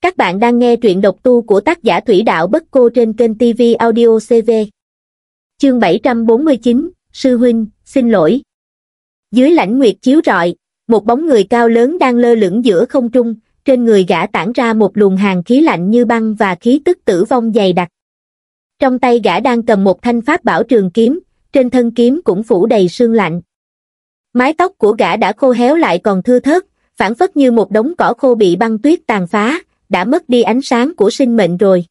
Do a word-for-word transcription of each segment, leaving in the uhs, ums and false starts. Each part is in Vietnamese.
Các bạn đang nghe truyện độc tu của tác giả Thủy Đạo Bất Cô trên kênh ti vi Audio xê vê. Chương bảy trăm bốn mươi chín, Sư huynh, xin lỗi. Dưới lãnh nguyệt chiếu rọi, một bóng người cao lớn đang lơ lửng giữa không trung, trên người gã tản ra một luồng hàn khí lạnh như băng và khí tức tử vong dày đặc. Trong tay gã đang cầm một thanh pháp bảo trường kiếm, trên thân kiếm cũng phủ đầy sương lạnh. Mái tóc của gã đã khô héo lại còn thưa thớt, phảng phất như một đống cỏ khô bị băng tuyết tàn phá, đã mất đi ánh sáng của sinh mệnh rồi.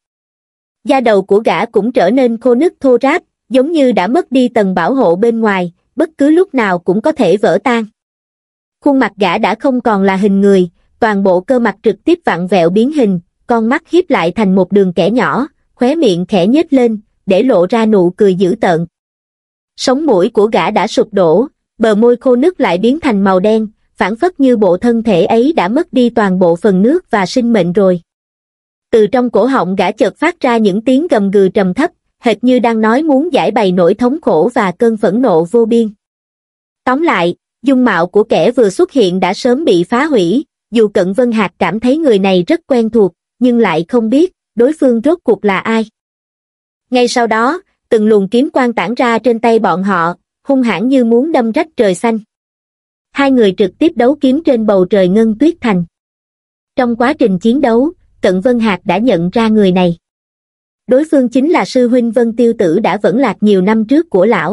Da đầu của gã cũng trở nên khô nứt thô ráp, giống như đã mất đi tầng bảo hộ bên ngoài, bất cứ lúc nào cũng có thể vỡ tan. Khuôn mặt gã đã không còn là hình người, toàn bộ cơ mặt trực tiếp vặn vẹo biến hình, con mắt hiếp lại thành một đường kẻ nhỏ, khóe miệng khẽ nhếch lên, để lộ ra nụ cười dữ tợn. Sống mũi của gã đã sụp đổ, bờ môi khô nứt lại biến thành màu đen, phảng phất như bộ thân thể ấy đã mất đi toàn bộ phần nước và sinh mệnh rồi. Từ trong cổ họng gã chợt phát ra những tiếng gầm gừ trầm thấp, hệt như đang nói muốn giải bày nỗi thống khổ và cơn phẫn nộ vô biên. Tóm lại, dung mạo của kẻ vừa xuất hiện đã sớm bị phá hủy, dù Cận Vân Hạc cảm thấy người này rất quen thuộc, nhưng lại không biết đối phương rốt cuộc là ai. Ngay sau đó, từng luồng kiếm quang tản ra trên tay bọn họ, hung hãn như muốn đâm rách trời xanh. Hai người trực tiếp đấu kiếm trên bầu trời ngân tuyết thành. Trong quá trình chiến đấu, Cận Vân Hạc đã nhận ra người này. Đối phương chính là sư huynh Vân Tiêu Tử đã vẫn lạc nhiều năm trước của lão.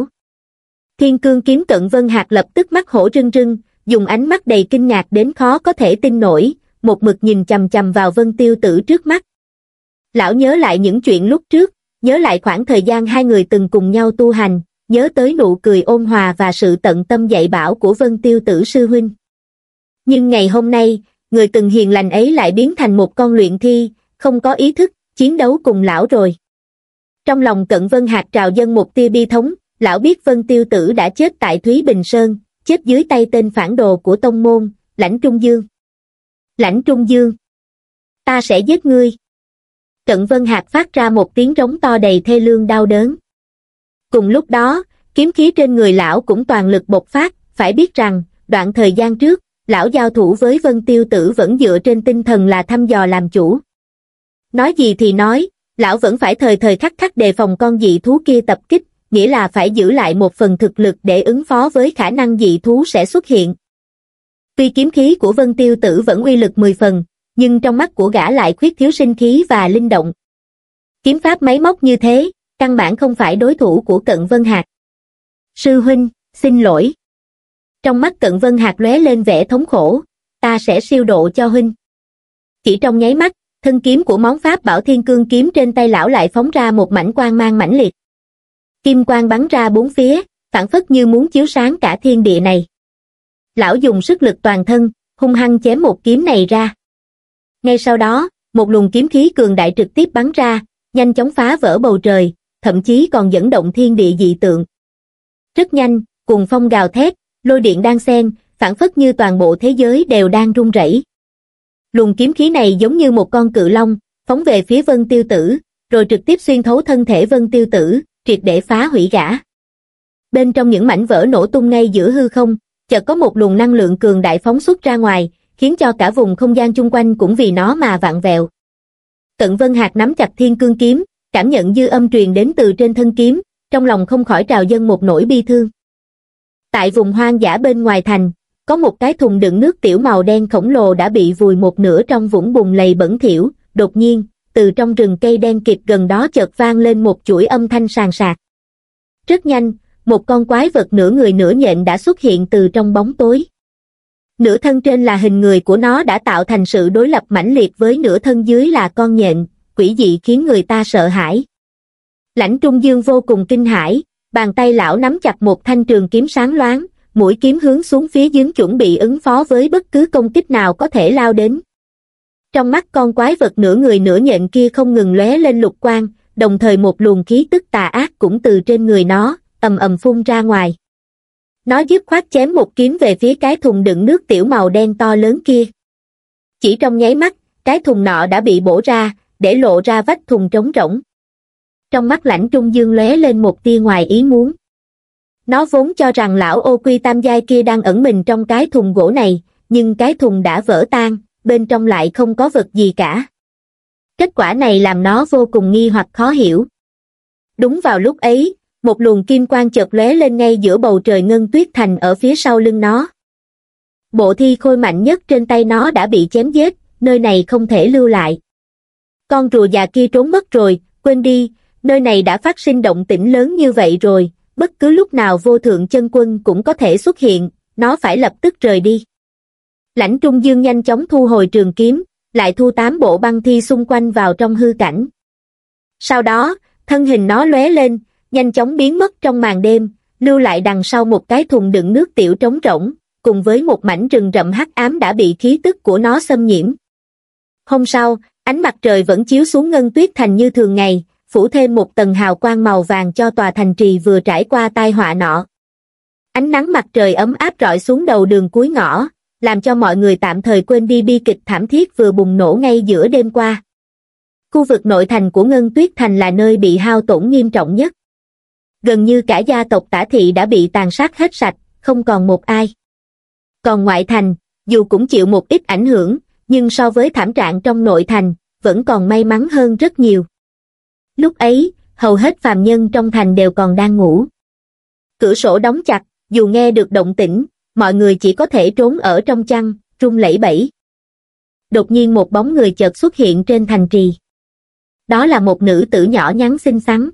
Thiên cương kiếm Cận Vân Hạc lập tức mắt hổ rưng rưng, dùng ánh mắt đầy kinh ngạc đến khó có thể tin nổi, một mực nhìn chằm chằm vào Vân Tiêu Tử trước mắt. Lão nhớ lại những chuyện lúc trước, nhớ lại khoảng thời gian hai người từng cùng nhau tu hành, nhớ tới nụ cười ôn hòa và sự tận tâm dạy bảo của Vân Tiêu Tử sư huynh. Nhưng ngày hôm nay, người từng hiền lành ấy lại biến thành một con luyện thi, không có ý thức, chiến đấu cùng lão rồi. Trong lòng Cận Vân Hạc trào dâng một tia bi thống, lão biết Vân Tiêu Tử đã chết tại Thúy Bình Sơn, chết dưới tay tên phản đồ của tông môn, Lãnh Trung Dương. Lãnh Trung Dương! Ta sẽ giết ngươi! Cận Vân Hạc phát ra một tiếng rống to đầy thê lương đau đớn. Cùng lúc đó, kiếm khí trên người lão cũng toàn lực bộc phát, phải biết rằng, đoạn thời gian trước, lão giao thủ với Vân Tiêu Tử vẫn dựa trên tinh thần là thăm dò làm chủ. Nói gì thì nói, lão vẫn phải thời thời khắc khắc đề phòng con dị thú kia tập kích, nghĩa là phải giữ lại một phần thực lực để ứng phó với khả năng dị thú sẽ xuất hiện. Tuy kiếm khí của Vân Tiêu Tử vẫn uy lực mười phần, nhưng trong mắt của gã lại khuyết thiếu sinh khí và linh động. Kiếm pháp máy móc như thế, căn bản không phải đối thủ của Cận Vân Hạc. Sư huynh, xin lỗi. Trong mắt Cận Vân Hạc lóe lên vẻ thống khổ, ta sẽ siêu độ cho huynh. Chỉ trong nháy mắt, thân kiếm của món pháp bảo thiên cương kiếm trên tay lão lại phóng ra một mảnh quang mang mãnh liệt. Kim quang bắn ra bốn phía, phảng phất như muốn chiếu sáng cả thiên địa này. Lão dùng sức lực toàn thân, hung hăng chém một kiếm này ra. Ngay sau đó, một luồng kiếm khí cường đại trực tiếp bắn ra, nhanh chóng phá vỡ bầu trời, thậm chí còn dẫn động thiên địa dị tượng. Rất nhanh, cuồng phong gào thét, lôi điện đan xen, phảng phất như toàn bộ thế giới đều đang rung rẩy. Luồng kiếm khí này giống như một con cự long, phóng về phía Vân Tiêu Tử, rồi trực tiếp xuyên thấu thân thể Vân Tiêu Tử, triệt để phá hủy gã. Bên trong những mảnh vỡ nổ tung ngay giữa hư không, chợt có một luồng năng lượng cường đại phóng xuất ra ngoài, khiến cho cả vùng không gian chung quanh cũng vì nó mà vặn vẹo. Cận Vân Hạc nắm chặt thiên cương kiếm, cảm nhận dư âm truyền đến từ trên thân kiếm, trong lòng không khỏi trào dâng một nỗi bi thương. Tại vùng hoang dã bên ngoài thành, có một cái thùng đựng nước tiểu màu đen khổng lồ đã bị vùi một nửa trong vũng bùn lầy bẩn thỉu. Đột nhiên, từ trong rừng cây đen kịt gần đó chợt vang lên một chuỗi âm thanh sàn sạc. Rất nhanh, một con quái vật nửa người nửa nhện đã xuất hiện từ trong bóng tối. Nửa thân trên là hình người của nó đã tạo thành sự đối lập mãnh liệt với nửa thân dưới là con nhện, quỷ dị khiến người ta sợ hãi. Lãnh Trung Dương vô cùng kinh hãi, bàn tay lão nắm chặt một thanh trường kiếm sáng loáng, mũi kiếm hướng xuống phía dưới chuẩn bị ứng phó với bất cứ công kích nào có thể lao đến. Trong mắt con quái vật nửa người nửa nhện kia không ngừng lóe lên lục quang, đồng thời một luồng khí tức tà ác cũng từ trên người nó, ầm ầm phun ra ngoài. Nó dứt khoát chém một kiếm về phía cái thùng đựng nước tiểu màu đen to lớn kia. Chỉ trong nháy mắt, cái thùng nọ đã bị bổ ra, để lộ ra vách thùng trống rỗng. Trong mắt Lãnh Trung Dương lóe lên một tia ngoài ý muốn. Nó vốn cho rằng lão ô quy tam giai kia đang ẩn mình trong cái thùng gỗ này, nhưng cái thùng đã vỡ tan, bên trong lại không có vật gì cả. Kết quả này làm nó vô cùng nghi hoặc khó hiểu. Đúng vào lúc ấy, một luồng kim quang chợt lóe lên ngay giữa bầu trời ngân tuyết thành ở phía sau lưng nó. Bộ thi khôi mạnh nhất trên tay nó đã bị chém giết, nơi này không thể lưu lại. Con rùa già kia trốn mất rồi, quên đi, nơi này đã phát sinh động tĩnh lớn như vậy rồi, bất cứ lúc nào vô thượng chân quân cũng có thể xuất hiện, nó phải lập tức rời đi. Lãnh Trung Dương nhanh chóng thu hồi trường kiếm, lại thu tám bộ băng thi xung quanh vào trong hư cảnh. Sau đó, thân hình nó lóe lên, nhanh chóng biến mất trong màn đêm, lưu lại đằng sau một cái thùng đựng nước tiểu trống rỗng, cùng với một mảnh rừng rậm hắc ám đã bị khí tức của nó xâm nhiễm. Hôm sau, ánh mặt trời vẫn chiếu xuống ngân tuyết thành như thường ngày, phủ thêm một tầng hào quang màu vàng cho tòa thành trì vừa trải qua tai họa nọ. Ánh nắng mặt trời ấm áp rọi xuống đầu đường cuối ngõ, làm cho mọi người tạm thời quên đi bi kịch thảm thiết vừa bùng nổ ngay giữa đêm qua. Khu vực nội thành của Ngân Tuyết Thành là nơi bị hao tổn nghiêm trọng nhất. Gần như cả gia tộc Tả Thị đã bị tàn sát hết sạch, không còn một ai. Còn ngoại thành, dù cũng chịu một ít ảnh hưởng, nhưng so với thảm trạng trong nội thành, vẫn còn may mắn hơn rất nhiều. Lúc ấy, hầu hết phàm nhân trong thành đều còn đang ngủ. Cửa sổ đóng chặt, dù nghe được động tĩnh, mọi người chỉ có thể trốn ở trong chăn, run lẩy bẩy. Đột nhiên một bóng người chợt xuất hiện trên thành trì. Đó là một nữ tử nhỏ nhắn xinh xắn.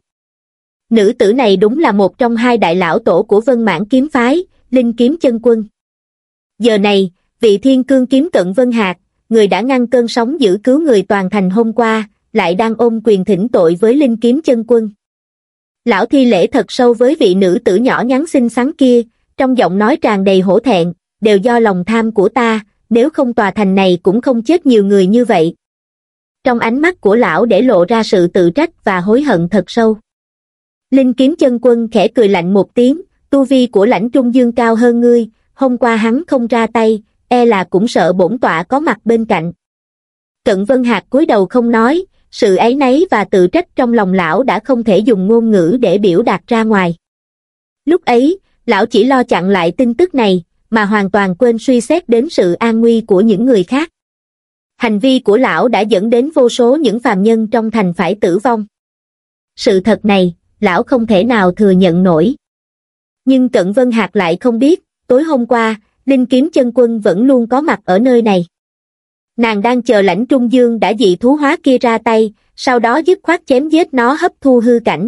Nữ tử này đúng là một trong hai đại lão tổ của Vân Mãn kiếm phái, Linh Kiếm Chân Quân. Giờ này, vị thiên cương kiếm cận Vân Hạc, người đã ngăn cơn sóng dữ cứu người toàn thành hôm qua, lại đang ôm quyền thỉnh tội với Linh Kiếm Chân Quân. Lão thi lễ thật sâu với vị nữ tử nhỏ nhắn xinh xắn kia, trong giọng nói tràn đầy hổ thẹn, đều do lòng tham của ta, nếu không tòa thành này cũng không chết nhiều người như vậy. Trong ánh mắt của lão để lộ ra sự tự trách và hối hận thật sâu. Linh Kiếm Chân Quân khẽ cười lạnh một tiếng, tu vi của Lãnh Trung Dương cao hơn ngươi, hôm qua hắn không ra tay, e là cũng sợ bổn tọa có mặt bên cạnh. Cận Vân Hạc cúi đầu không nói, sự áy náy và tự trách trong lòng lão đã không thể dùng ngôn ngữ để biểu đạt ra ngoài. Lúc ấy, lão chỉ lo chặn lại tin tức này, mà hoàn toàn quên suy xét đến sự an nguy của những người khác. Hành vi của lão đã dẫn đến vô số những phàm nhân trong thành phải tử vong. Sự thật này, lão không thể nào thừa nhận nổi. Nhưng Cận Vân Hạc lại không biết, tối hôm qua, Linh Kiếm Chân Quân vẫn luôn có mặt ở nơi này. Nàng đang chờ Lãnh Trung Dương đã dị thú hóa kia ra tay, sau đó dứt khoát chém giết nó hấp thu hư cảnh.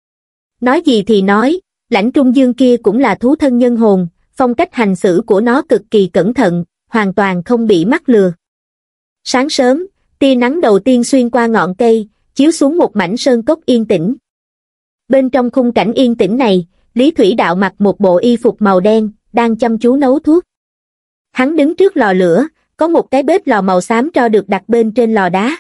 Nói gì thì nói, Lãnh Trung Dương kia cũng là thú thân nhân hồn, phong cách hành xử của nó cực kỳ cẩn thận, hoàn toàn không bị mắc lừa. Sáng sớm, tia nắng đầu tiên xuyên qua ngọn cây, chiếu xuống một mảnh sơn cốc yên tĩnh. Bên trong khung cảnh yên tĩnh này, Lý Thủy Đạo mặc một bộ y phục màu đen, đang chăm chú nấu thuốc. Hắn đứng trước lò lửa, có một cái bếp lò màu xám tro được đặt bên trên lò đá.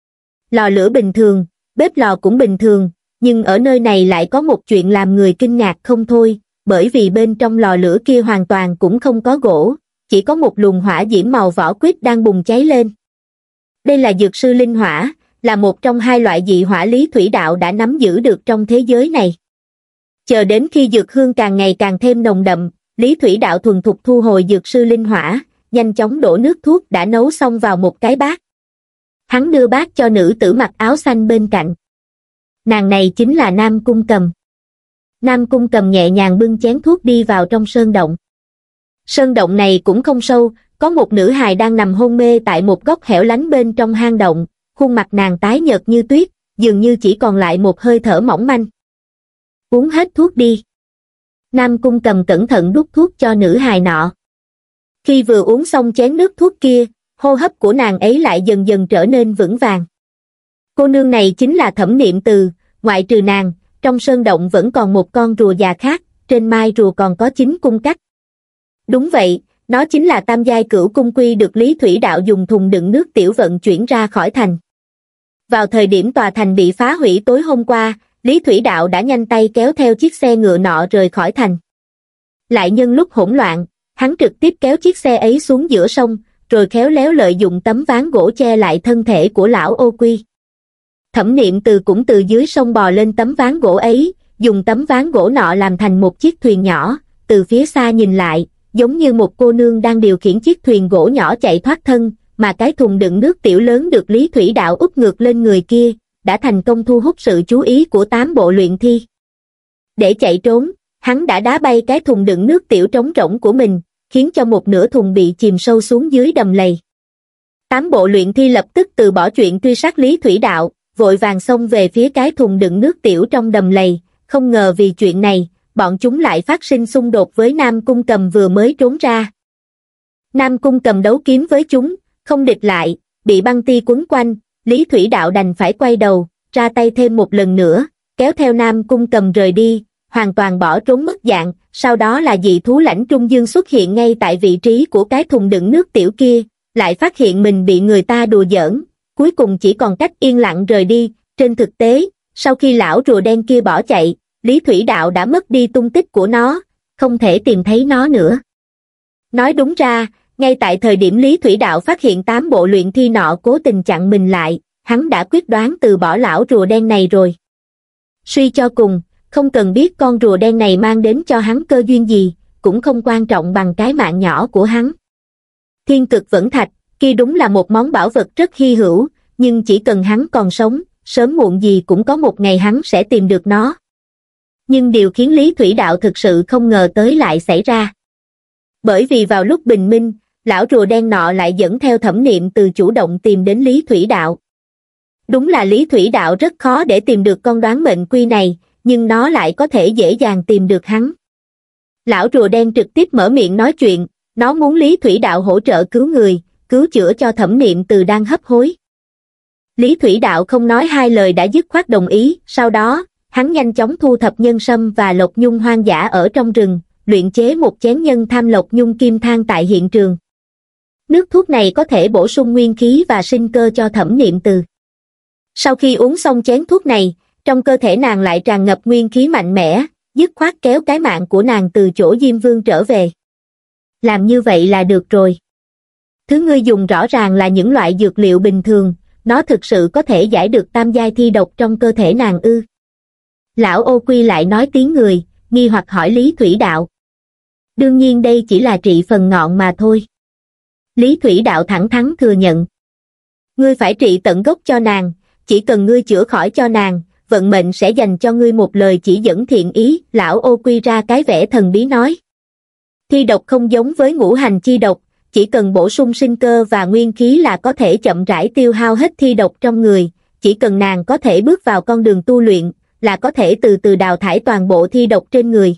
Lò lửa bình thường, bếp lò cũng bình thường, nhưng ở nơi này lại có một chuyện làm người kinh ngạc không thôi, bởi vì bên trong lò lửa kia hoàn toàn cũng không có gỗ, chỉ có một luồng hỏa diễm màu vỏ quýt đang bùng cháy lên. Đây là dược sư linh hỏa, là một trong hai loại dị hỏa Lý Thủy Đạo đã nắm giữ được trong thế giới này. Chờ đến khi dược hương càng ngày càng thêm nồng đậm, Lý Thủy Đạo thuần thục thu hồi dược sư linh hỏa, nhanh chóng đổ nước thuốc đã nấu xong vào một cái bát. Hắn đưa bát cho nữ tử mặc áo xanh bên cạnh. Nàng này chính là Nam Cung Cầm. Nam Cung Cầm nhẹ nhàng bưng chén thuốc đi vào trong sơn động. Sơn động này cũng không sâu, có một nữ hài đang nằm hôn mê tại một góc hẻo lánh bên trong hang động, khuôn mặt nàng tái nhợt như tuyết, dường như chỉ còn lại một hơi thở mỏng manh. Uống hết thuốc đi. Nam Cung Cầm cẩn thận đút thuốc cho nữ hài nọ. Khi vừa uống xong chén nước thuốc kia, hô hấp của nàng ấy lại dần dần trở nên vững vàng. Cô nương này chính là Thẩm Niệm Từ, ngoại trừ nàng, trong sơn động vẫn còn một con rùa già khác, trên mai rùa còn có chín cung cách. Đúng vậy, nó chính là tam giai cửu cung quy được Lý Thủy Đạo dùng thùng đựng nước tiểu vận chuyển ra khỏi thành. Vào thời điểm tòa thành bị phá hủy tối hôm qua, Lý Thủy Đạo đã nhanh tay kéo theo chiếc xe ngựa nọ rời khỏi thành. Lại nhân lúc hỗn loạn, hắn trực tiếp kéo chiếc xe ấy xuống giữa sông, rồi khéo léo lợi dụng tấm ván gỗ che lại thân thể của lão Ô Quy. Thẩm Niệm Từ cũng từ dưới sông bò lên tấm ván gỗ ấy, dùng tấm ván gỗ nọ làm thành một chiếc thuyền nhỏ, từ phía xa nhìn lại, giống như một cô nương đang điều khiển chiếc thuyền gỗ nhỏ chạy thoát thân, mà cái thùng đựng nước tiểu lớn được Lý Thủy Đạo úp ngược lên người kia, đã thành công thu hút sự chú ý của tám bộ luyện thi. Để chạy trốn, hắn đã đá bay cái thùng đựng nước tiểu trống rỗng của mình, khiến cho một nửa thùng bị chìm sâu xuống dưới đầm lầy. Tám bộ luyện thi lập tức từ bỏ chuyện truy sát Lý Thủy Đạo, vội vàng xông về phía cái thùng đựng nước tiểu trong đầm lầy, không ngờ vì chuyện này, bọn chúng lại phát sinh xung đột với Nam Cung Cầm vừa mới trốn ra. Nam Cung Cầm đấu kiếm với chúng, không địch lại, bị băng ti quấn quanh, Lý Thủy Đạo đành phải quay đầu, ra tay thêm một lần nữa, kéo theo Nam Cung Cầm rời đi, hoàn toàn bỏ trốn mất dạng. Sau đó là dị thú lãnh Trung Dương xuất hiện ngay tại vị trí của cái thùng đựng nước tiểu kia, lại phát hiện mình bị người ta đùa giỡn, cuối cùng chỉ còn cách yên lặng rời đi. Trên thực tế, sau khi lão rùa đen kia bỏ chạy, Lý Thủy Đạo đã mất đi tung tích của nó, không thể tìm thấy nó nữa. Nói đúng ra, ngay tại thời điểm Lý Thủy Đạo phát hiện tám bộ luyện thi nọ cố tình chặn mình lại, hắn đã quyết đoán từ bỏ lão rùa đen này rồi. Suy cho cùng, không cần biết con rùa đen này mang đến cho hắn cơ duyên gì, cũng không quan trọng bằng cái mạng nhỏ của hắn. Thiên cực vẫn thạch, kia đúng là một món bảo vật rất hy hữu, nhưng chỉ cần hắn còn sống, sớm muộn gì cũng có một ngày hắn sẽ tìm được nó. Nhưng điều khiến Lý Thủy Đạo thực sự không ngờ tới lại xảy ra. Bởi vì vào lúc bình minh, lão rùa đen nọ lại dẫn theo Thẩm Niệm Từ chủ động tìm đến Lý Thủy Đạo. Đúng là Lý Thủy Đạo rất khó để tìm được con đoán mệnh quy này, nhưng nó lại có thể dễ dàng tìm được hắn. Lão rùa đen trực tiếp mở miệng nói chuyện, nó muốn Lý Thủy Đạo hỗ trợ cứu người, cứu chữa cho Thẩm Niệm Từ đang hấp hối. Lý Thủy Đạo không nói hai lời đã dứt khoát đồng ý, sau đó, hắn nhanh chóng thu thập nhân sâm và lộc nhung hoang dã ở trong rừng, luyện chế một chén nhân tham lộc nhung kim thang tại hiện trường. Nước thuốc này có thể bổ sung nguyên khí và sinh cơ cho Thẩm Niệm Từ. Sau khi uống xong chén thuốc này, trong cơ thể nàng lại tràn ngập nguyên khí mạnh mẽ, dứt khoát kéo cái mạng của nàng từ chỗ Diêm Vương trở về. Làm như vậy là được rồi. Thứ ngươi dùng rõ ràng là những loại dược liệu bình thường, nó thực sự có thể giải được tam giai thi độc trong cơ thể nàng ư? Lão Ô Quy lại nói tiếng người, nghi hoặc hỏi Lý Thủy Đạo. Đương nhiên đây chỉ là trị phần ngọn mà thôi. Lý Thủy Đạo thẳng thắn thừa nhận. Ngươi phải trị tận gốc cho nàng, chỉ cần ngươi chữa khỏi cho nàng, vận mệnh sẽ dành cho ngươi một lời chỉ dẫn thiện ý. Lão Ô Quy ra cái vẻ thần bí nói. Thi độc không giống với ngũ hành chi độc, chỉ cần bổ sung sinh cơ và nguyên khí là có thể chậm rãi tiêu hao hết thi độc trong người, chỉ cần nàng có thể bước vào con đường tu luyện, là có thể từ từ đào thải toàn bộ thi độc trên người.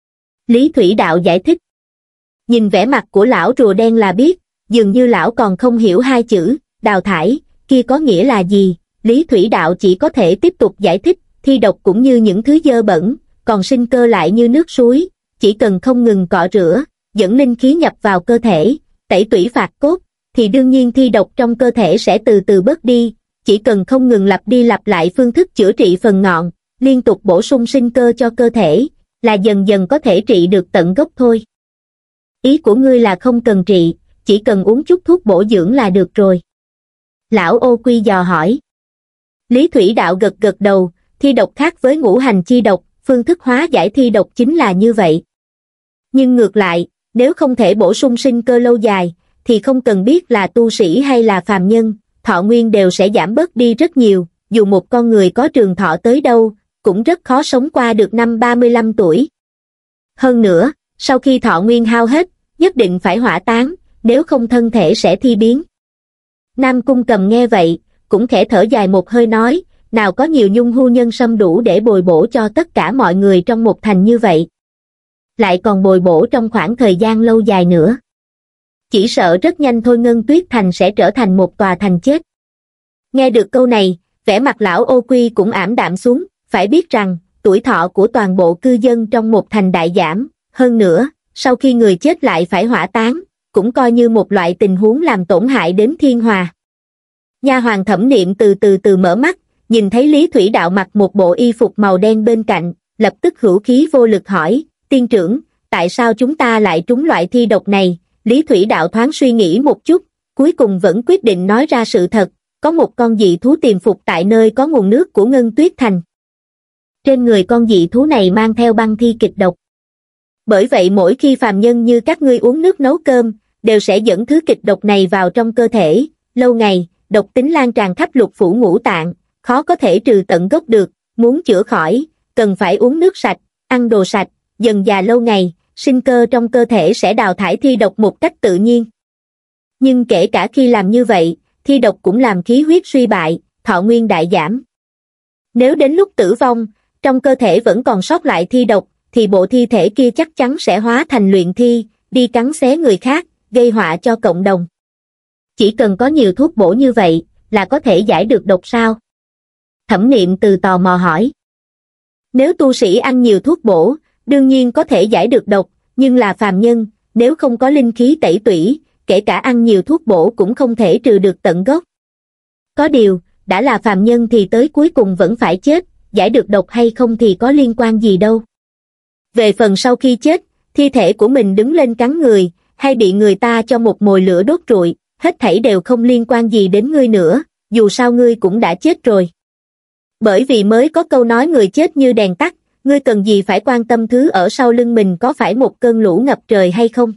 Lý Thủy Đạo giải thích. Nhìn vẻ mặt của lão rùa đen là biết, dường như lão còn không hiểu hai chữ, đào thải, kia có nghĩa là gì. Lý Thủy Đạo chỉ có thể tiếp tục giải thích, thi độc cũng như những thứ dơ bẩn, còn sinh cơ lại như nước suối, chỉ cần không ngừng cọ rửa, dẫn linh khí nhập vào cơ thể, tẩy tủy phạt cốt, thì đương nhiên thi độc trong cơ thể sẽ từ từ bớt đi, chỉ cần không ngừng lặp đi lặp lại phương thức chữa trị phần ngọn, liên tục bổ sung sinh cơ cho cơ thể, là dần dần có thể trị được tận gốc thôi. Ý của ngươi là không cần trị, chỉ cần uống chút thuốc bổ dưỡng là được rồi. Lão Ô Quy dò hỏi. Lý Thủy Đạo gật gật đầu, thi độc khác với ngũ hành chi độc, phương thức hóa giải thi độc chính là như vậy. Nhưng ngược lại, nếu không thể bổ sung sinh cơ lâu dài, thì không cần biết là tu sĩ hay là phàm nhân, thọ nguyên đều sẽ giảm bớt đi rất nhiều, dù một con người có trường thọ tới đâu, cũng rất khó sống qua được năm ba mươi lăm tuổi. Hơn nữa, sau khi thọ nguyên hao hết, nhất định phải hỏa táng, nếu không thân thể sẽ thi biến. Nam Cung Cầm nghe vậy, cũng khẽ thở dài một hơi nói, nào có nhiều nhung hưu nhân sâm đủ để bồi bổ cho tất cả mọi người trong một thành như vậy. Lại còn bồi bổ trong khoảng thời gian lâu dài nữa. Chỉ sợ rất nhanh thôi Ngân Tuyết Thành sẽ trở thành một tòa thành chết. Nghe được câu này, vẻ mặt lão Ô Quy cũng ảm đạm xuống, phải biết rằng, tuổi thọ của toàn bộ cư dân trong một thành đại giảm, hơn nữa, sau khi người chết lại phải hỏa táng, cũng coi như một loại tình huống làm tổn hại đến thiên hòa. Nha hoàn Thẩm Niệm từ từ từ mở mắt, nhìn thấy Lý Thủy Đạo mặc một bộ y phục màu đen bên cạnh, lập tức hữu khí vô lực hỏi, tiên trưởng, tại sao chúng ta lại trúng loại thi độc này? Lý Thủy Đạo thoáng suy nghĩ một chút, cuối cùng vẫn quyết định nói ra sự thật, có một con dị thú tiềm phục tại nơi có nguồn nước của Ngân Tuyết Thành. Trên người con dị thú này mang theo băng thi kịch độc. Bởi vậy mỗi khi phàm nhân như các ngươi uống nước nấu cơm, đều sẽ dẫn thứ kịch độc này vào trong cơ thể, lâu ngày, độc tính lan tràn khắp lục phủ ngũ tạng, khó có thể trừ tận gốc được, muốn chữa khỏi, cần phải uống nước sạch, ăn đồ sạch, dần dà lâu ngày, sinh cơ trong cơ thể sẽ đào thải thi độc một cách tự nhiên. Nhưng kể cả khi làm như vậy, thi độc cũng làm khí huyết suy bại, thọ nguyên đại giảm. Nếu đến lúc tử vong, trong cơ thể vẫn còn sót lại thi độc, thì bộ thi thể kia chắc chắn sẽ hóa thành luyện thi, đi cắn xé người khác, gây họa cho cộng đồng. Chỉ cần có nhiều thuốc bổ như vậy, là có thể giải được độc sao? Thẩm Niệm Từ tò mò hỏi. Nếu tu sĩ ăn nhiều thuốc bổ, đương nhiên có thể giải được độc, nhưng là phàm nhân, nếu không có linh khí tẩy tủy, kể cả ăn nhiều thuốc bổ cũng không thể trừ được tận gốc. Có điều, đã là phàm nhân thì tới cuối cùng vẫn phải chết, giải được độc hay không thì có liên quan gì đâu. Về phần sau khi chết, thi thể của mình đứng lên cắn người, hay bị người ta cho một mồi lửa đốt trụi, hết thảy đều không liên quan gì đến ngươi nữa, dù sao ngươi cũng đã chết rồi. Bởi vì mới có câu nói người chết như đèn tắt, ngươi cần gì phải quan tâm thứ ở sau lưng mình có phải một cơn lũ ngập trời hay không?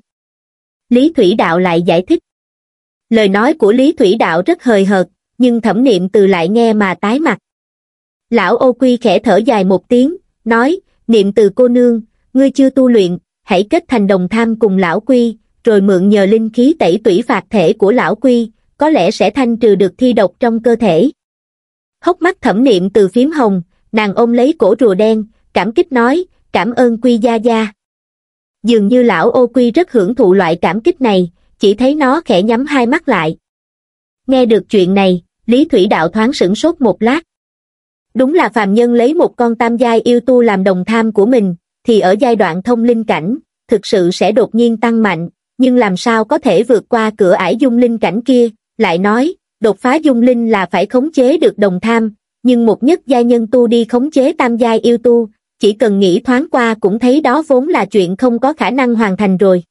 Lý Thủy Đạo lại giải thích. Lời nói của Lý Thủy Đạo rất hời hợt, nhưng Thẩm Niệm Từ lại nghe mà tái mặt. Lão Ô Quy khẽ thở dài một tiếng, nói, Niệm Từ cô nương, ngươi chưa tu luyện, hãy kết thành đồng tham cùng Lão Quy, rồi mượn nhờ linh khí tẩy tủy phạt thể của Lão Quy, có lẽ sẽ thanh trừ được thi độc trong cơ thể. Hốc mắt Thẩm Niệm Từ phím hồng, nàng ôm lấy cổ rùa đen, cảm kích nói, cảm ơn Quy gia gia. Dường như Lão Ô Quy rất hưởng thụ loại cảm kích này, chỉ thấy nó khẽ nhắm hai mắt lại. Nghe được chuyện này, Lý Thủy Đạo thoáng sửng sốt một lát. Đúng là phàm nhân lấy một con tam giai yêu tu làm đồng tham của mình, thì ở giai đoạn thông linh cảnh, thực sự sẽ đột nhiên tăng mạnh, nhưng làm sao có thể vượt qua cửa ải dung linh cảnh kia, lại nói, đột phá dung linh là phải khống chế được đồng tham, nhưng một nhất giai nhân tu đi khống chế tam giai yêu tu, chỉ cần nghĩ thoáng qua cũng thấy đó vốn là chuyện không có khả năng hoàn thành rồi.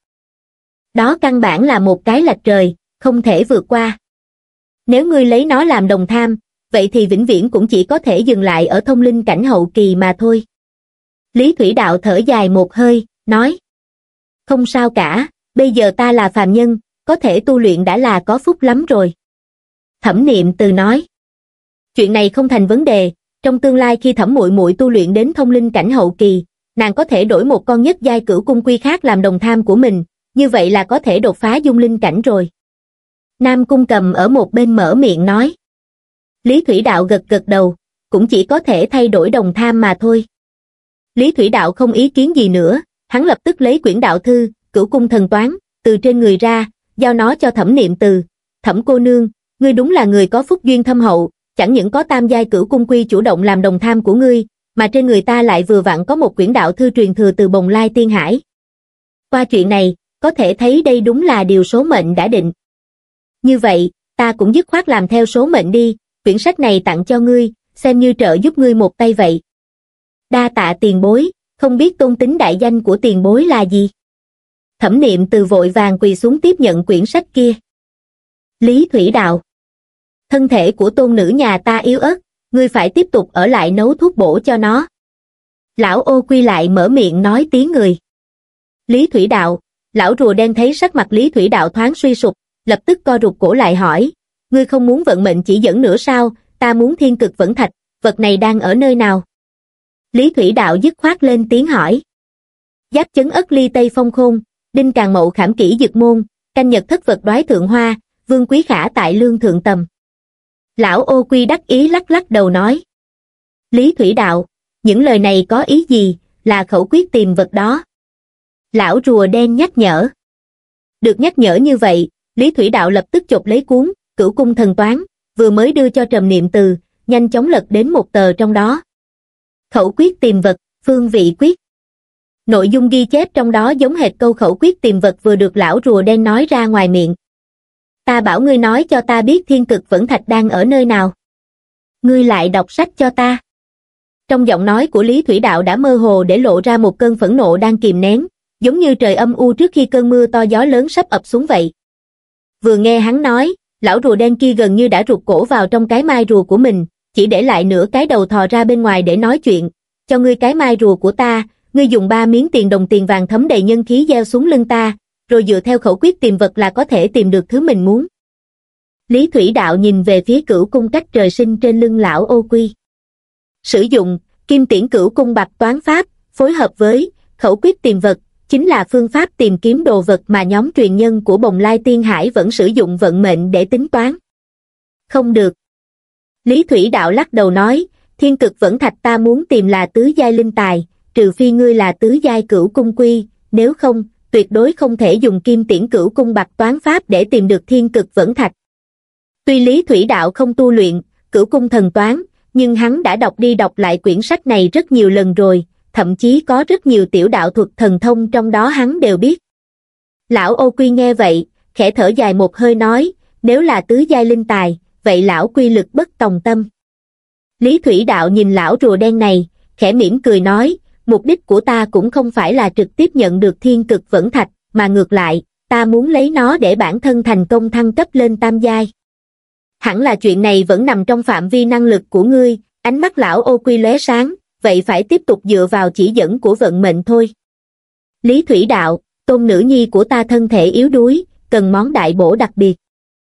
Đó căn bản là một cái lệch trời, không thể vượt qua. Nếu ngươi lấy nó làm đồng tham, vậy thì vĩnh viễn cũng chỉ có thể dừng lại ở thông linh cảnh hậu kỳ mà thôi. Lý Thủy Đạo thở dài một hơi, nói. Không sao cả, bây giờ ta là phàm nhân, có thể tu luyện đã là có phúc lắm rồi. Thẩm Niệm Từ nói. Chuyện này không thành vấn đề, trong tương lai khi Thẩm muội muội tu luyện đến thông linh cảnh hậu kỳ, nàng có thể đổi một con nhất giai cửu cung quy khác làm đồng tham của mình, như vậy là có thể đột phá dung linh cảnh rồi. Nam Cung Cầm ở một bên mở miệng nói. Lý Thủy Đạo gật gật đầu, cũng chỉ có thể thay đổi đồng tham mà thôi. Lý Thủy Đạo không ý kiến gì nữa, hắn lập tức lấy quyển đạo thư, cửu cung thần toán, từ trên người ra, giao nó cho Thẩm Niệm Từ. Thẩm cô nương, ngươi đúng là người có phúc duyên thâm hậu, chẳng những có tam giai cửu cung quy chủ động làm đồng tham của ngươi, mà trên người ta lại vừa vặn có một quyển đạo thư truyền thừa từ Bồng Lai Tiên Hải. Qua chuyện này, có thể thấy đây đúng là điều số mệnh đã định. Như vậy, ta cũng dứt khoát làm theo số mệnh đi, quyển sách này tặng cho ngươi, xem như trợ giúp ngươi một tay vậy. Đa tạ tiền bối, không biết tôn tính đại danh của tiền bối là gì? Thẩm Niệm Từ vội vàng quỳ xuống tiếp nhận quyển sách kia. Lý Thủy Đạo. Thân thể của tôn nữ nhà ta yếu ớt, ngươi phải tiếp tục ở lại nấu thuốc bổ cho nó. Lão Ô Quy lại mở miệng nói tiếng người. Lý Thủy Đạo, lão rùa đen thấy sắc mặt Lý Thủy Đạo thoáng suy sụp, lập tức co rụt cổ lại hỏi, ngươi không muốn vận mệnh chỉ dẫn nữa sao, ta muốn thiên cực vẫn thạch, vật này đang ở nơi nào? Lý Thủy Đạo dứt khoát lên tiếng hỏi. Giáp chấn ất ly tây phong khôn, đinh càng mậu khảm kỷ dực môn, canh nhật thất vật đoái thượng hoa, vương quý khả tại lương thượng tầm. Lão Ô Quy đắc ý lắc lắc đầu nói. Lý Thủy Đạo, những lời này có ý gì, là khẩu quyết tìm vật đó. Lão rùa đen nhắc nhở. Được nhắc nhở như vậy, Lý Thủy Đạo lập tức chộp lấy cuốn cửu cung thần toán, vừa mới đưa cho Trầm Niệm Từ, nhanh chóng lật đến một tờ trong đó. Khẩu quyết tìm vật, phương vị quyết. Nội dung ghi chép trong đó giống hệt câu khẩu quyết tìm vật vừa được lão rùa đen nói ra ngoài miệng. Ta bảo ngươi nói cho ta biết thiên cực vẫn thạch đang ở nơi nào. Ngươi lại đọc sách cho ta. Trong giọng nói của Lý Thủy Đạo đã mơ hồ để lộ ra một cơn phẫn nộ đang kìm nén, giống như trời âm u trước khi cơn mưa to gió lớn sắp ập xuống vậy. Vừa nghe hắn nói, lão rùa đen kia gần như đã rụt cổ vào trong cái mai rùa của mình, chỉ để lại nửa cái đầu thò ra bên ngoài để nói chuyện. Cho ngươi cái mai rùa của ta, ngươi dùng ba miếng tiền đồng tiền vàng thấm đầy nhân khí gieo xuống lưng ta, rồi dựa theo khẩu quyết tìm vật là có thể tìm được thứ mình muốn. Lý Thủy Đạo nhìn về phía cửu cung cách trời sinh trên lưng lão Ô Quy. Sử dụng kim tiễn cửu cung bạc toán pháp, phối hợp với khẩu quyết tìm vật, chính là phương pháp tìm kiếm đồ vật mà nhóm truyền nhân của Bồng Lai Tiên Hải vẫn sử dụng vận mệnh để tính toán. Không được. Lý Thủy Đạo lắc đầu nói, thiên cực vẫn thạch ta muốn tìm là tứ giai linh tài, trừ phi ngươi là tứ giai cửu cung quy, nếu không, tuyệt đối không thể dùng kim tiễn cửu cung bạc toán pháp để tìm được thiên cực vẫn thạch. Tuy Lý Thủy Đạo không tu luyện cửu cung thần toán, nhưng hắn đã đọc đi đọc lại quyển sách này rất nhiều lần rồi, thậm chí có rất nhiều tiểu đạo thuật thần thông trong đó hắn đều biết. Lão Ô Quy nghe vậy, khẽ thở dài một hơi nói, nếu là tứ giai linh tài, vậy lão quy lực bất tòng tâm. Lý Thủy Đạo nhìn lão rùa đen này, khẽ mỉm cười nói, mục đích của ta cũng không phải là trực tiếp nhận được thiên cực vẫn thạch, mà ngược lại, ta muốn lấy nó để bản thân thành công thăng cấp lên tam giai. Hẳn là chuyện này vẫn nằm trong phạm vi năng lực của ngươi, ánh mắt lão Ô Quy lóe sáng, vậy phải tiếp tục dựa vào chỉ dẫn của vận mệnh thôi. Lý Thủy Đạo, tôn nữ nhi của ta thân thể yếu đuối, cần món đại bổ đặc biệt.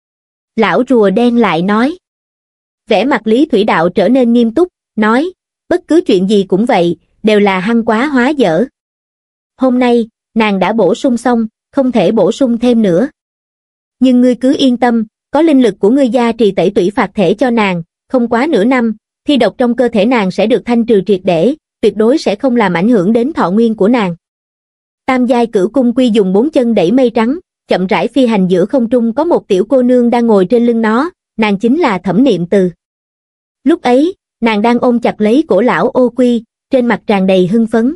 Lão rùa đen lại nói. Vẻ mặt Lý Thủy Đạo trở nên nghiêm túc, nói, bất cứ chuyện gì cũng vậy, đều là hăng quá hóa dở. Hôm nay, nàng đã bổ sung xong, không thể bổ sung thêm nữa. Nhưng ngươi cứ yên tâm, có linh lực của ngươi gia trì tẩy tủy phạt thể cho nàng, không quá nửa năm, thi độc trong cơ thể nàng sẽ được thanh trừ triệt để, tuyệt đối sẽ không làm ảnh hưởng đến thọ nguyên của nàng. Tam giai cửu cung quy dùng bốn chân đẩy mây trắng, chậm rãi phi hành giữa không trung, có một tiểu cô nương đang ngồi trên lưng nó, nàng chính là Thẩm Niệm Từ. Lúc ấy, nàng đang ôm chặt lấy cổ lão Ô Quy, trên mặt tràn đầy hưng phấn.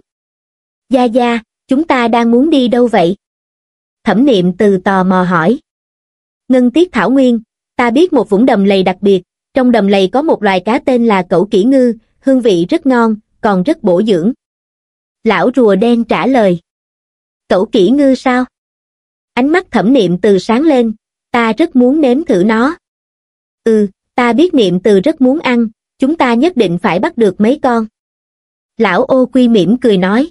Gia Gia, chúng ta đang muốn đi đâu vậy? Thẩm Niệm Từ tò mò hỏi. Ngân Tiết Thảo Nguyên, ta biết một vũng đầm lầy đặc biệt, trong đầm lầy có một loài cá tên là cẩu kỹ ngư, hương vị rất ngon, còn rất bổ dưỡng. Lão rùa đen trả lời. Cẩu kỹ ngư sao? Ánh mắt Thẩm Niệm Từ sáng lên, ta rất muốn nếm thử nó. Ừ, ta biết Niệm Từ rất muốn ăn, chúng ta nhất định phải bắt được mấy con. Lão Ô Quy mỉm cười nói.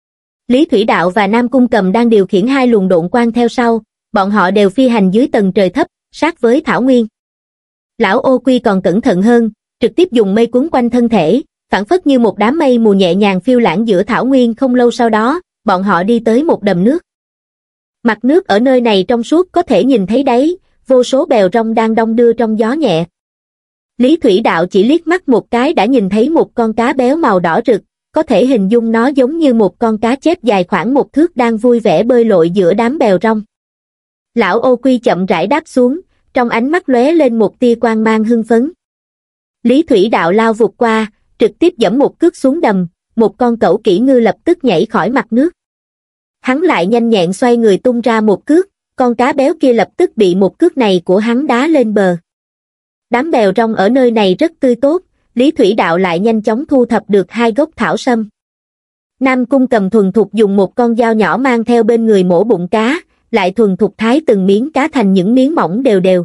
Lý Thủy Đạo và Nam Cung Cầm đang điều khiển hai luồng độn quang theo sau, bọn họ đều phi hành dưới tầng trời thấp, sát với thảo nguyên. Lão Ô Quy còn cẩn thận hơn, trực tiếp dùng mây quấn quanh thân thể, phảng phất như một đám mây mù nhẹ nhàng phiêu lãng giữa thảo nguyên. Không lâu sau đó, bọn họ đi tới một đầm nước. Mặt nước ở nơi này trong suốt có thể nhìn thấy đáy, vô số bèo rong đang đong đưa trong gió nhẹ. Lý Thủy Đạo chỉ liếc mắt một cái đã nhìn thấy một con cá béo màu đỏ rực, có thể hình dung nó giống như một con cá chép dài khoảng một thước đang vui vẻ bơi lội giữa đám bèo rong. Lão Ô Quy chậm rãi đáp xuống, trong ánh mắt lóe lên một tia quang mang hưng phấn. Lý Thủy Đạo lao vụt qua, trực tiếp giẫm một cước xuống đầm, một con cẩu kỹ ngư lập tức nhảy khỏi mặt nước. Hắn lại nhanh nhẹn xoay người tung ra một cước, con cá béo kia lập tức bị một cước này của hắn đá lên bờ. Đám bèo rong ở nơi này rất tươi tốt, Lý Thủy Đạo lại nhanh chóng thu thập được hai gốc thảo sâm. Nam Cung Cầm thuần thục dùng một con dao nhỏ mang theo bên người mổ bụng cá, lại thuần thục thái từng miếng cá thành những miếng mỏng đều đều.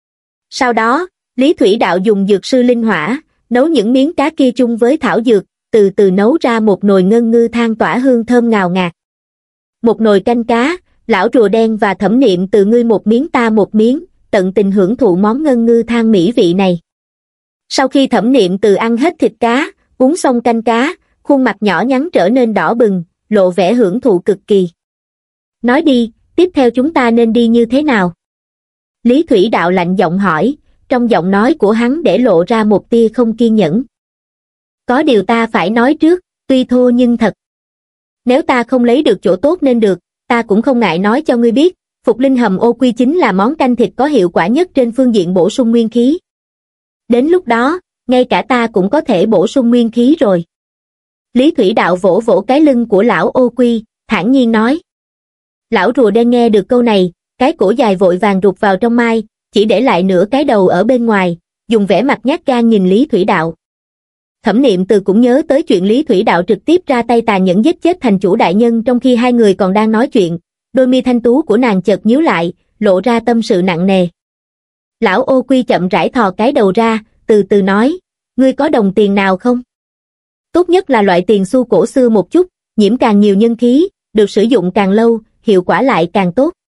Sau đó, Lý Thủy Đạo dùng dược sư linh hỏa, nấu những miếng cá kia chung với thảo dược, từ từ nấu ra một nồi ngân ngư than tỏa hương thơm ngào ngạt. Một nồi canh cá, lão rùa đen và Thẩm Niệm Từ ngươi một miếng ta một miếng, tận tình hưởng thụ món ngân ngư than mỹ vị này. Sau khi Thẩm Niệm Từ ăn hết thịt cá, uống xong canh cá, khuôn mặt nhỏ nhắn trở nên đỏ bừng, lộ vẻ hưởng thụ cực kỳ. Nói đi, tiếp theo chúng ta nên đi như thế nào? Lý Thủy Đạo lạnh giọng hỏi, trong giọng nói của hắn để lộ ra một tia không kiên nhẫn. Có điều ta phải nói trước, tuy thô nhưng thật. Nếu ta không lấy được chỗ tốt nên được, ta cũng không ngại nói cho ngươi biết, Phục Linh Hầm Ô Quy chính là món canh thịt có hiệu quả nhất trên phương diện bổ sung nguyên khí. Đến lúc đó, ngay cả ta cũng có thể bổ sung nguyên khí rồi. Lý Thủy Đạo vỗ vỗ cái lưng của lão Ô Quy, thản nhiên nói. Lão rùa đen nghe được câu này, cái cổ dài vội vàng rụt vào trong mai, chỉ để lại nửa cái đầu ở bên ngoài, dùng vẻ mặt nhát gan nhìn Lý Thủy Đạo. Thẩm Niệm Từ cũng nhớ tới chuyện Lý Thủy Đạo trực tiếp ra tay tàn nhẫn giết chết thành chủ đại nhân trong khi hai người còn đang nói chuyện, đôi mi thanh tú của nàng chợt nhíu lại, lộ ra tâm sự nặng nề. Lão Ô Quy chậm rãi thò cái đầu ra, từ từ nói, ngươi có đồng tiền nào không? Tốt nhất là loại tiền xu cổ xưa một chút, nhiễm càng nhiều nhân khí, được sử dụng càng lâu, hiệu quả lại càng tốt.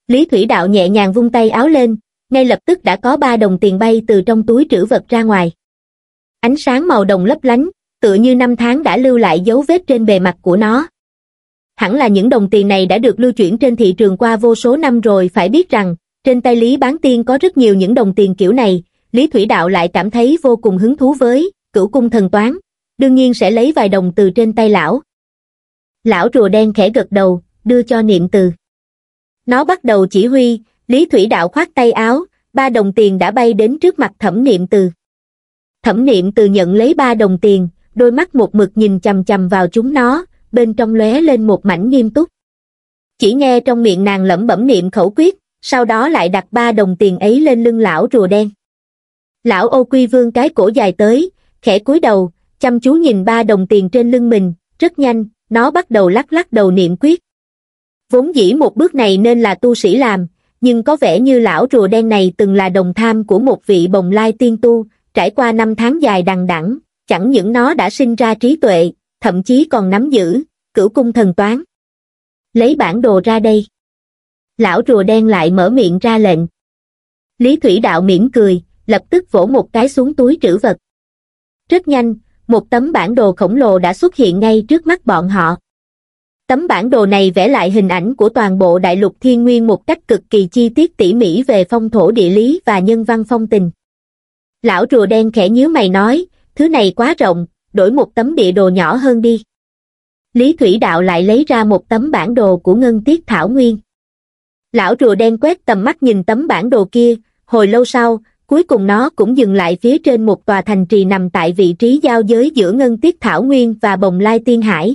Lý Thủy Đạo nhẹ nhàng vung tay áo lên, ngay lập tức đã có ba đồng tiền bay từ trong túi trữ vật ra ngoài. Ánh sáng màu đồng lấp lánh, tựa như năm tháng đã lưu lại dấu vết trên bề mặt của nó. Hẳn là những đồng tiền này đã được lưu chuyển trên thị trường qua vô số năm rồi, phải biết rằng, trên tay Lý Bán Tiên có rất nhiều những đồng tiền kiểu này. Lý Thủy Đạo lại cảm thấy vô cùng hứng thú với Cửu Cung Thần Toán, đương nhiên sẽ lấy vài đồng từ trên tay lão. Lão rùa đen khẽ gật đầu, đưa cho Niệm Từ. Nó bắt đầu chỉ huy, Lý Thủy Đạo khoát tay áo, ba đồng tiền đã bay đến trước mặt Thẩm Niệm Từ. Thẩm Niệm Từ nhận lấy ba đồng tiền, đôi mắt một mực nhìn chằm chằm vào chúng nó, bên trong lóe lên một mảnh nghiêm túc. Chỉ nghe trong miệng nàng lẩm bẩm niệm khẩu quyết, sau đó lại đặt ba đồng tiền ấy lên lưng lão rùa đen. Lão Ô Quy vươn cái cổ dài tới, khẽ cúi đầu, chăm chú nhìn ba đồng tiền trên lưng mình, rất nhanh, nó bắt đầu lắc lắc đầu niệm quyết. Vốn dĩ một bước này nên là tu sĩ làm, nhưng có vẻ như lão rùa đen này từng là đồng tham của một vị bồng lai tiên tu, trải qua năm tháng dài đằng đẵng, chẳng những nó đã sinh ra trí tuệ, thậm chí còn nắm giữ Cửu Cung Thần Toán. Lấy bản đồ ra đây. Lão rùa đen lại mở miệng ra lệnh. Lý Thủy Đạo mỉm cười, lập tức vỗ một cái xuống túi trữ vật. Rất nhanh, một tấm bản đồ khổng lồ đã xuất hiện ngay trước mắt bọn họ. Tấm bản đồ này vẽ lại hình ảnh của toàn bộ đại lục Thiên Nguyên một cách cực kỳ chi tiết tỉ mỉ về phong thổ địa lý và nhân văn phong tình. Lão rùa đen khẽ nhíu mày nói, thứ này quá rộng, đổi một tấm địa đồ nhỏ hơn đi. Lý Thủy Đạo lại lấy ra một tấm bản đồ của Ngân Tiết Thảo Nguyên. Lão rùa đen quét tầm mắt nhìn tấm bản đồ kia, hồi lâu sau, cuối cùng nó cũng dừng lại phía trên một tòa thành trì nằm tại vị trí giao giới giữa Ngân Tiết Thảo Nguyên và Bồng Lai Tiên Hải.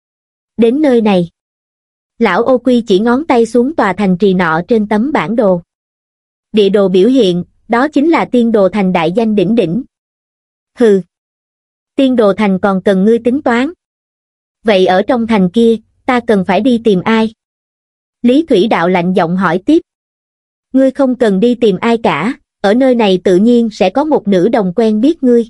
Đến nơi này. Lão Ô Quy chỉ ngón tay xuống tòa thành trì nọ trên tấm bản đồ. Địa đồ biểu hiện, đó chính là Tiên Đồ Thành đại danh đỉnh đỉnh. Hừ. Tiên Đồ Thành còn cần ngươi tính toán. Vậy ở trong thành kia, ta cần phải đi tìm ai? Lý Thủy Đạo lạnh giọng hỏi tiếp. Ngươi không cần đi tìm ai cả, ở nơi này tự nhiên sẽ có một nữ đồng quen biết ngươi.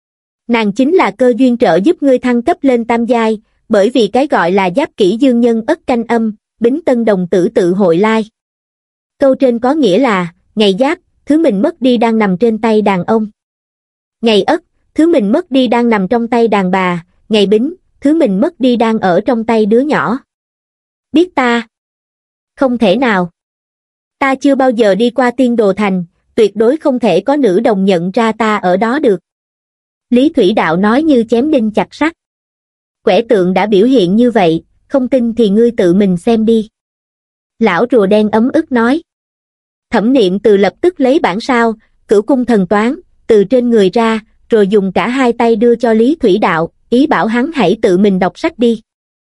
Nàng chính là cơ duyên trợ giúp ngươi thăng cấp lên tam giai, bởi vì cái gọi là giáp kỷ dương nhân ất canh âm, bính tân đồng tử tự hội lai. Câu trên có nghĩa là, ngày giáp, thứ mình mất đi đang nằm trên tay đàn ông. Ngày ất, thứ mình mất đi đang nằm trong tay đàn bà, ngày bính, thứ mình mất đi đang ở trong tay đứa nhỏ. Biết ta? Không thể nào. Ta chưa bao giờ đi qua Tiên Đồ Thành, tuyệt đối không thể có nữ đồng nhận ra ta ở đó được. Lý Thủy Đạo nói như chém đinh chặt sắt. Quẻ tượng đã biểu hiện như vậy, không tin thì ngươi tự mình xem đi. Lão rùa đen ấm ức nói. Thẩm Niệm Từ lập tức lấy bản sao, Cửu Cung Thần Toán, từ trên người ra, rồi dùng cả hai tay đưa cho Lý Thủy Đạo, ý bảo hắn hãy tự mình đọc sách đi.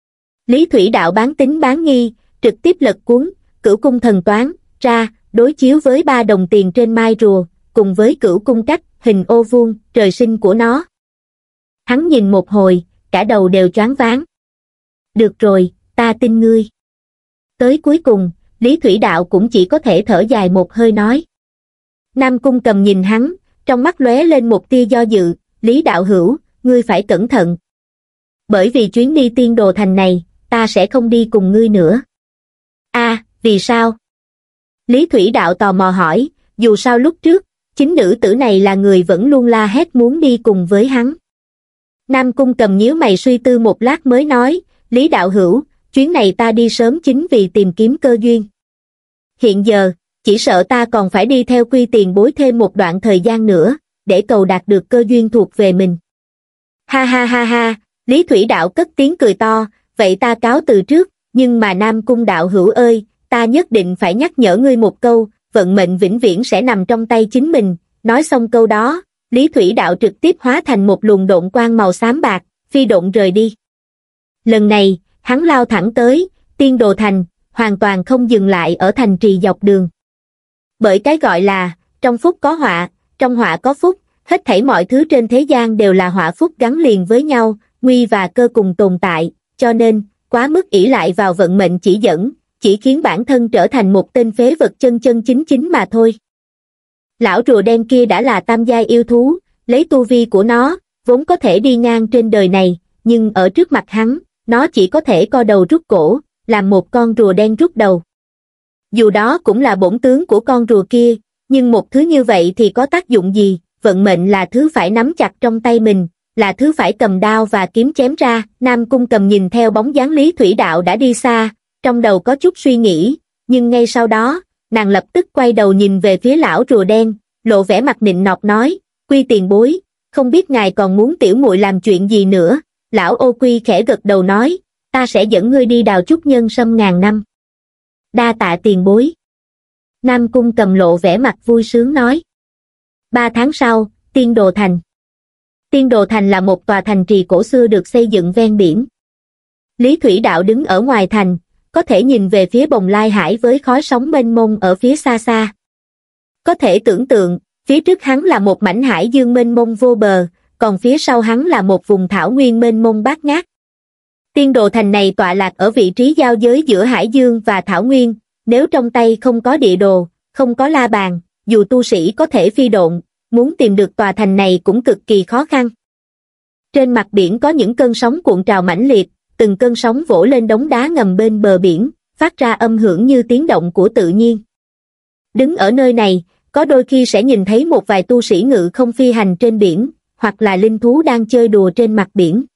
Lý Thủy Đạo bán tín bán nghi, trực tiếp lật cuốn Cửu Cung Thần Toán ra, đối chiếu với ba đồng tiền trên mai rùa, cùng với cửu cung cách, hình ô vuông, trời sinh của nó. Hắn nhìn một hồi, cả đầu đều choáng váng. Được rồi, ta tin ngươi. Tới cuối cùng, Lý Thủy Đạo cũng chỉ có thể thở dài một hơi nói. Nam Cung Cầm nhìn hắn, trong mắt lóe lên một tia do dự, Lý đạo hữu, ngươi phải cẩn thận. Bởi vì chuyến đi Tiên Đồ Thành này, ta sẽ không đi cùng ngươi nữa. A, à, vì sao? Lý Thủy Đạo tò mò hỏi, dù sao lúc trước, chính nữ tử này là người vẫn luôn la hét muốn đi cùng với hắn. Nam Cung Cầm nhíu mày suy tư một lát mới nói, Lý đạo hữu, chuyến này ta đi sớm chính vì tìm kiếm cơ duyên. Hiện giờ, chỉ sợ ta còn phải đi theo Quy tiền bối thêm một đoạn thời gian nữa, để cầu đạt được cơ duyên thuộc về mình. Ha ha ha ha, Lý Thủy Đạo cất tiếng cười to, vậy ta cáo từ trước, nhưng mà Nam Cung đạo hữu ơi, ta nhất định phải nhắc nhở ngươi một câu, vận mệnh vĩnh viễn sẽ nằm trong tay chính mình. Nói xong câu đó, Lý Thủy Đạo trực tiếp hóa thành một luồng độn quang màu xám bạc, phi độn rời đi. Lần này, hắn lao thẳng tới Tiên Đồ Thành, hoàn toàn không dừng lại ở thành trì dọc đường. Bởi cái gọi là, trong phúc có họa, trong họa có phúc, hết thảy mọi thứ trên thế gian đều là họa phúc gắn liền với nhau, nguy và cơ cùng tồn tại, cho nên, quá mức ỷ lại vào vận mệnh chỉ dẫn, chỉ khiến bản thân trở thành một tên phế vật chân chân chính chính mà thôi. Lão rùa đen kia đã là tam giai yêu thú, lấy tu vi của nó, vốn có thể đi ngang trên đời này, nhưng ở trước mặt hắn, nó chỉ có thể co đầu rút cổ, làm một con rùa đen rút đầu. Dù đó cũng là bổn tướng của con rùa kia, nhưng một thứ như vậy thì có tác dụng gì, vận mệnh là thứ phải nắm chặt trong tay mình, là thứ phải cầm đao và kiếm chém ra. Nam Cung Cầm nhìn theo bóng dáng Lý Thủy Đạo đã đi xa, trong đầu có chút suy nghĩ, nhưng ngay sau đó, nàng lập tức quay đầu nhìn về phía lão rùa đen, lộ vẻ mặt nịnh nọt nói, Quy tiền bối, không biết ngài còn muốn tiểu muội làm chuyện gì nữa. Lão Ô Quy khẽ gật đầu nói, ta sẽ dẫn ngươi đi đào trúc nhân sâm ngàn năm. Đa tạ tiền bối. Nam Cung Cầm lộ vẻ mặt vui sướng nói. Ba tháng sau, Tiên Đồ Thành. Tiên Đồ Thành là một tòa thành trì cổ xưa được xây dựng ven biển. Lý Thủy Đạo đứng ở ngoài thành, có thể nhìn về phía Bồng Lai Hải với khói sóng mênh mông ở phía xa xa. Có thể tưởng tượng, phía trước hắn là một mảnh hải dương mênh mông vô bờ, còn phía sau hắn là một vùng thảo nguyên mênh mông bát ngát. Tiên Đồ Thành này tọa lạc ở vị trí giao giới giữa hải dương và thảo nguyên, nếu trong tay không có địa đồ, không có la bàn, dù tu sĩ có thể phi độn, muốn tìm được tòa thành này cũng cực kỳ khó khăn. Trên mặt biển có những cơn sóng cuộn trào mãnh liệt, từng cơn sóng vỗ lên đống đá ngầm bên bờ biển, phát ra âm hưởng như tiếng động của tự nhiên. Đứng ở nơi này, có đôi khi sẽ nhìn thấy một vài tu sĩ ngự không phi hành trên biển, hoặc là linh thú đang chơi đùa trên mặt biển.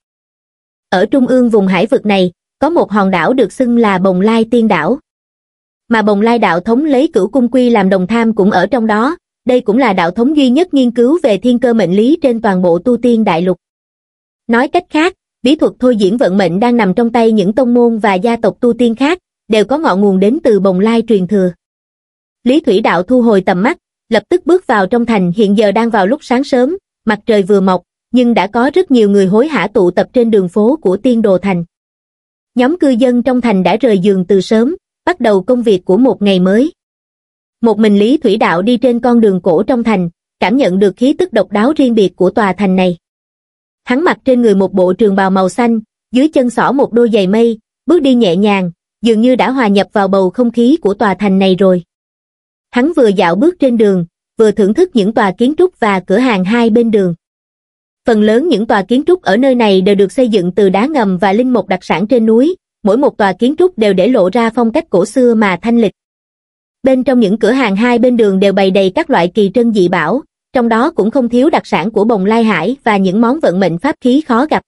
Ở trung ương vùng hải vực này, có một hòn đảo được xưng là Bồng Lai Tiên Đảo. Mà Bồng Lai đạo thống lấy Cửu Cung Quy làm đồng tham cũng ở trong đó, đây cũng là đạo thống duy nhất nghiên cứu về thiên cơ mệnh lý trên toàn bộ tu tiên đại lục. Nói cách khác, bí thuật thôi diễn vận mệnh đang nằm trong tay những tông môn và gia tộc tu tiên khác, đều có ngọn nguồn đến từ Bồng Lai truyền thừa. Lý Thủy Đạo thu hồi tầm mắt, lập tức bước vào trong thành. Hiện giờ đang vào lúc sáng sớm, mặt trời vừa mọc, nhưng đã có rất nhiều người hối hả tụ tập trên đường phố của Tiên Đồ Thành. Nhóm cư dân trong thành đã rời giường từ sớm, bắt đầu công việc của một ngày mới. Một mình Lý Thủy Đạo đi trên con đường cổ trong thành, cảm nhận được khí tức độc đáo riêng biệt của tòa thành này. Hắn mặc trên người một bộ trường bào màu xanh, dưới chân xỏ một đôi giày mây, bước đi nhẹ nhàng, dường như đã hòa nhập vào bầu không khí của tòa thành này rồi. Hắn vừa dạo bước trên đường, vừa thưởng thức những tòa kiến trúc và cửa hàng hai bên đường. Phần lớn những tòa kiến trúc ở nơi này đều được xây dựng từ đá ngầm và linh mục đặc sản trên núi, mỗi một tòa kiến trúc đều để lộ ra phong cách cổ xưa mà thanh lịch. Bên trong những cửa hàng hai bên đường đều bày đầy các loại kỳ trân dị bảo, trong đó cũng không thiếu đặc sản của Bồng Lai Hải và những món vận mệnh pháp khí khó gặp.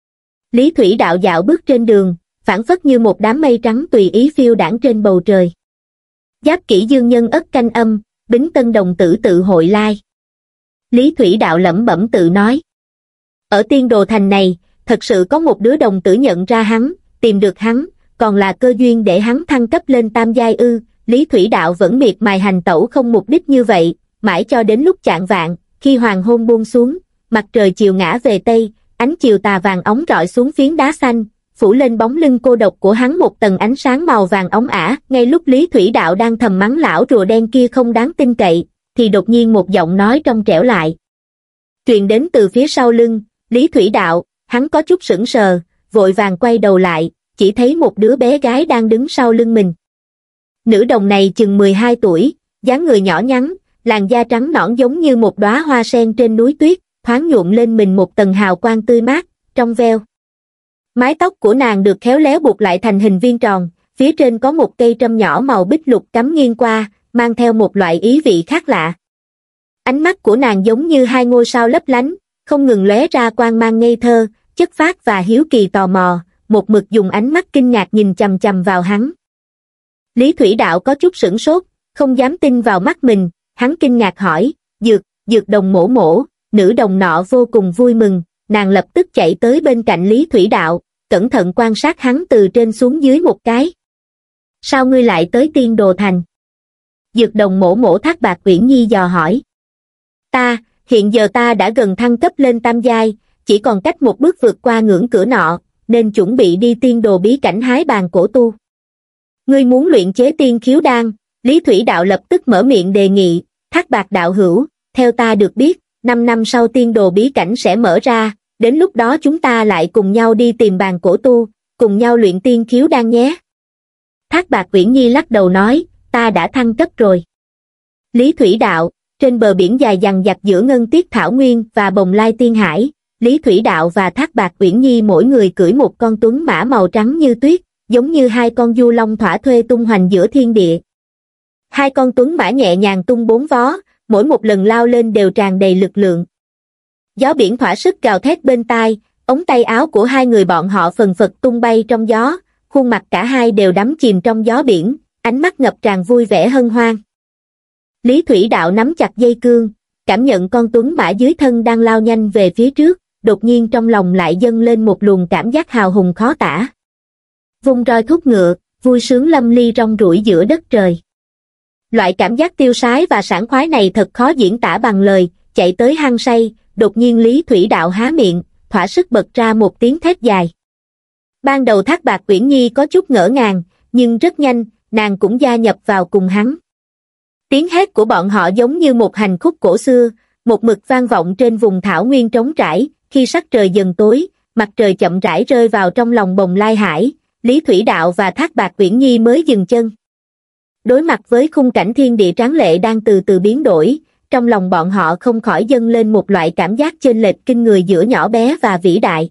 Lý Thủy Đạo dạo bước trên đường, phảng phất như một đám mây trắng tùy ý phiêu đãng trên bầu trời. Giáp Kỷ Dương Nhân Ất Canh Âm, Bính Tân Đồng Tử tự hội lai. Lý Thủy Đạo lẩm bẩm tự nói. Ở Tiên Đồ Thành này, thật sự có một đứa đồng tử nhận ra hắn, tìm được hắn, còn là cơ duyên để hắn thăng cấp lên tam giai ư. Lý Thủy Đạo vẫn miệt mài hành tẩu không mục đích như vậy, mãi cho đến lúc chạng vạng, khi hoàng hôn buông xuống, mặt trời chiều ngã về tây, ánh chiều tà vàng óng rọi xuống phiến đá xanh, phủ lên bóng lưng cô độc của hắn một tầng ánh sáng màu vàng óng ả. Ngay lúc Lý Thủy Đạo đang thầm mắng lão rùa đen kia không đáng tin cậy, thì đột nhiên một giọng nói trong trẻo lại truyền đến từ phía sau lưng Lý Thủy Đạo. Hắn có chút sững sờ, vội vàng quay đầu lại, chỉ thấy một đứa bé gái đang đứng sau lưng mình. Nữ đồng này chừng mười hai tuổi, dáng người nhỏ nhắn, làn da trắng nõn giống như một đóa hoa sen trên núi tuyết, thoáng nhuộm lên mình một tầng hào quang tươi mát, trong veo. Mái tóc của nàng được khéo léo buộc lại thành hình viên tròn, phía trên có một cây trâm nhỏ màu bích lục cắm nghiêng qua, mang theo một loại ý vị khác lạ. Ánh mắt của nàng giống như hai ngôi sao lấp lánh, không ngừng lóe ra quang mang ngây thơ, chất phác và hiếu kỳ tò mò, một mực dùng ánh mắt kinh ngạc nhìn chằm chằm vào hắn. Lý Thủy Đạo có chút sửng sốt, không dám tin vào mắt mình, hắn kinh ngạc hỏi, Dược, Dược đồng mổ mổ. Nữ đồng nọ vô cùng vui mừng, nàng lập tức chạy tới bên cạnh Lý Thủy Đạo, cẩn thận quan sát hắn từ trên xuống dưới một cái. Sao ngươi lại tới Tiên Đồ Thành? Dược đồng mổ mổ Thác Bạt Uyển Nhi dò hỏi. Ta, hiện giờ ta đã gần thăng cấp lên tam giai, chỉ còn cách một bước vượt qua ngưỡng cửa nọ, nên chuẩn bị đi tiên đồ bí cảnh hái bàn cổ tu. Ngươi muốn luyện chế tiên khiếu đan? Lý Thủy Đạo lập tức mở miệng đề nghị. Thác Bạt đạo hữu, theo ta được biết, năm năm sau tiên đồ bí cảnh sẽ mở ra, đến lúc đó chúng ta lại cùng nhau đi tìm bàn cổ tu, cùng nhau luyện tiên khiếu đan nhé. Thác Bạt Uyển Nhi lắc đầu nói, ta đã thăng cấp rồi. Lý Thủy Đạo, trên bờ biển dài dằng dặc giữa Ngân Tiết Thảo Nguyên và Bồng Lai Tiên Hải, Lý Thủy Đạo và Thác Bạt Uyển Nhi mỗi người cưỡi một con tuấn mã màu trắng như tuyết, giống như hai con du long thỏa thuê tung hoành giữa thiên địa. Hai con tuấn mã nhẹ nhàng tung bốn vó, mỗi một lần lao lên đều tràn đầy lực lượng. Gió biển thỏa sức gào thét bên tai, ống tay áo của hai người bọn họ phần phật tung bay trong gió, khuôn mặt cả hai đều đắm chìm trong gió biển, ánh mắt ngập tràn vui vẻ hân hoan. Lý Thủy Đạo nắm chặt dây cương, cảm nhận con tuấn mã dưới thân đang lao nhanh về phía trước, đột nhiên trong lòng lại dâng lên một luồng cảm giác hào hùng khó tả. Vung roi thúc ngựa, vui sướng lâm ly rong ruổi giữa đất trời. Loại cảm giác tiêu sái và sảng khoái này thật khó diễn tả bằng lời, chạy tới hăng say, đột nhiên Lý Thủy Đạo há miệng, thỏa sức bật ra một tiếng thét dài. Ban đầu Thác Bạt Uyển Nhi có chút ngỡ ngàng, nhưng rất nhanh, nàng cũng gia nhập vào cùng hắn. Tiếng hét của bọn họ giống như một hành khúc cổ xưa, một mực vang vọng trên vùng thảo nguyên trống trải, khi sắc trời dần tối, mặt trời chậm rãi rơi vào trong lòng Bồng Lai Hải, Lý Thủy Đạo và Thác Bạt Uyển Nhi mới dừng chân. Đối mặt với khung cảnh thiên địa tráng lệ đang từ từ biến đổi, trong lòng bọn họ không khỏi dâng lên một loại cảm giác chênh lệch kinh người giữa nhỏ bé và vĩ đại.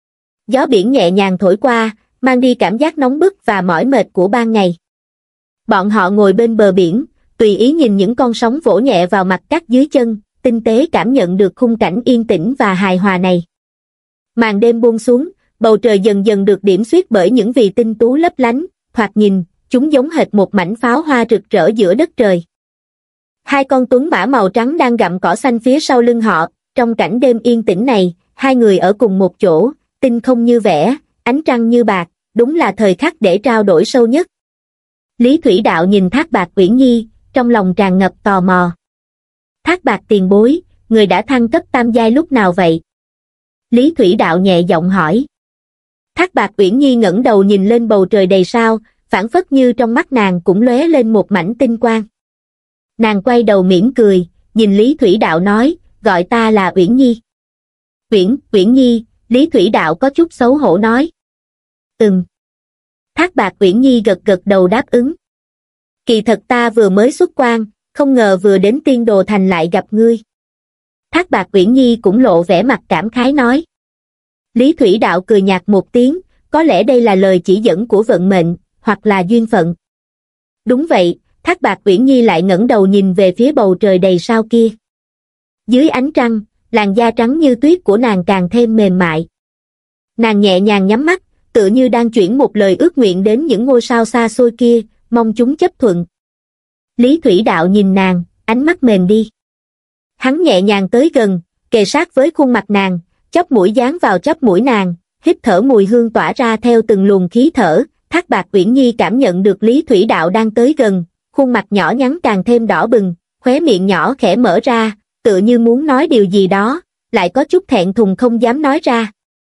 Gió biển nhẹ nhàng thổi qua, mang đi cảm giác nóng bức và mỏi mệt của ban ngày. Bọn họ ngồi bên bờ biển, tùy ý nhìn những con sóng vỗ nhẹ vào mặt cát dưới chân, tinh tế cảm nhận được khung cảnh yên tĩnh và hài hòa này. Màn đêm buông xuống, bầu trời dần dần được điểm xuyết bởi những vì tinh tú lấp lánh, thoạt nhìn, chúng giống hệt một mảnh pháo hoa rực rỡ giữa đất trời. Hai con tuấn mã màu trắng đang gặm cỏ xanh phía sau lưng họ, trong cảnh đêm yên tĩnh này, hai người ở cùng một chỗ, tinh không như vẽ, ánh trăng như bạc, đúng là thời khắc để trao đổi sâu nhất. Lý Thủy Đạo nhìn Thác Bạt Uyển Nhi, trong lòng tràn ngập tò mò. Thác Bạt tiền bối, người đã thăng cấp tam giai lúc nào vậy? Lý Thủy Đạo nhẹ giọng hỏi. Thác Bạt Uyển Nhi ngẩng đầu nhìn lên bầu trời đầy sao, phảng phất như trong mắt nàng cũng lóe lên một mảnh tinh quang. Nàng quay đầu mỉm cười, nhìn Lý Thủy Đạo nói, gọi ta là Uyển Nhi. Uyển, Uyển Nhi, Lý Thủy Đạo có chút xấu hổ nói. Ừm. Thác Bạt Uyển Nhi gật gật đầu đáp ứng. Kỳ thật ta vừa mới xuất quan, không ngờ vừa đến Tiên Đồ Thành lại gặp ngươi. Thác Bạt Uyển Nhi cũng lộ vẻ mặt cảm khái nói. Lý Thủy Đạo cười nhạt một tiếng, có lẽ đây là lời chỉ dẫn của vận mệnh, hoặc là duyên phận. Đúng vậy, Thác Bạt Uyển Nhi lại ngẩng đầu nhìn về phía bầu trời đầy sao kia. Dưới ánh trăng, làn da trắng như tuyết của nàng càng thêm mềm mại. Nàng nhẹ nhàng nhắm mắt, tựa như đang chuyển một lời ước nguyện đến những ngôi sao xa xôi kia, mong chúng chấp thuận. Lý Thủy Đạo nhìn nàng, ánh mắt mềm đi. Hắn nhẹ nhàng tới gần, kề sát với khuôn mặt nàng, chóp mũi dán vào chóp mũi nàng, hít thở mùi hương tỏa ra theo từng luồng khí thở. Thác Bạt Uyển Nhi cảm nhận được Lý Thủy Đạo đang tới gần, khuôn mặt nhỏ nhắn càng thêm đỏ bừng, khóe miệng nhỏ khẽ mở ra, tựa như muốn nói điều gì đó, lại có chút thẹn thùng không dám nói ra.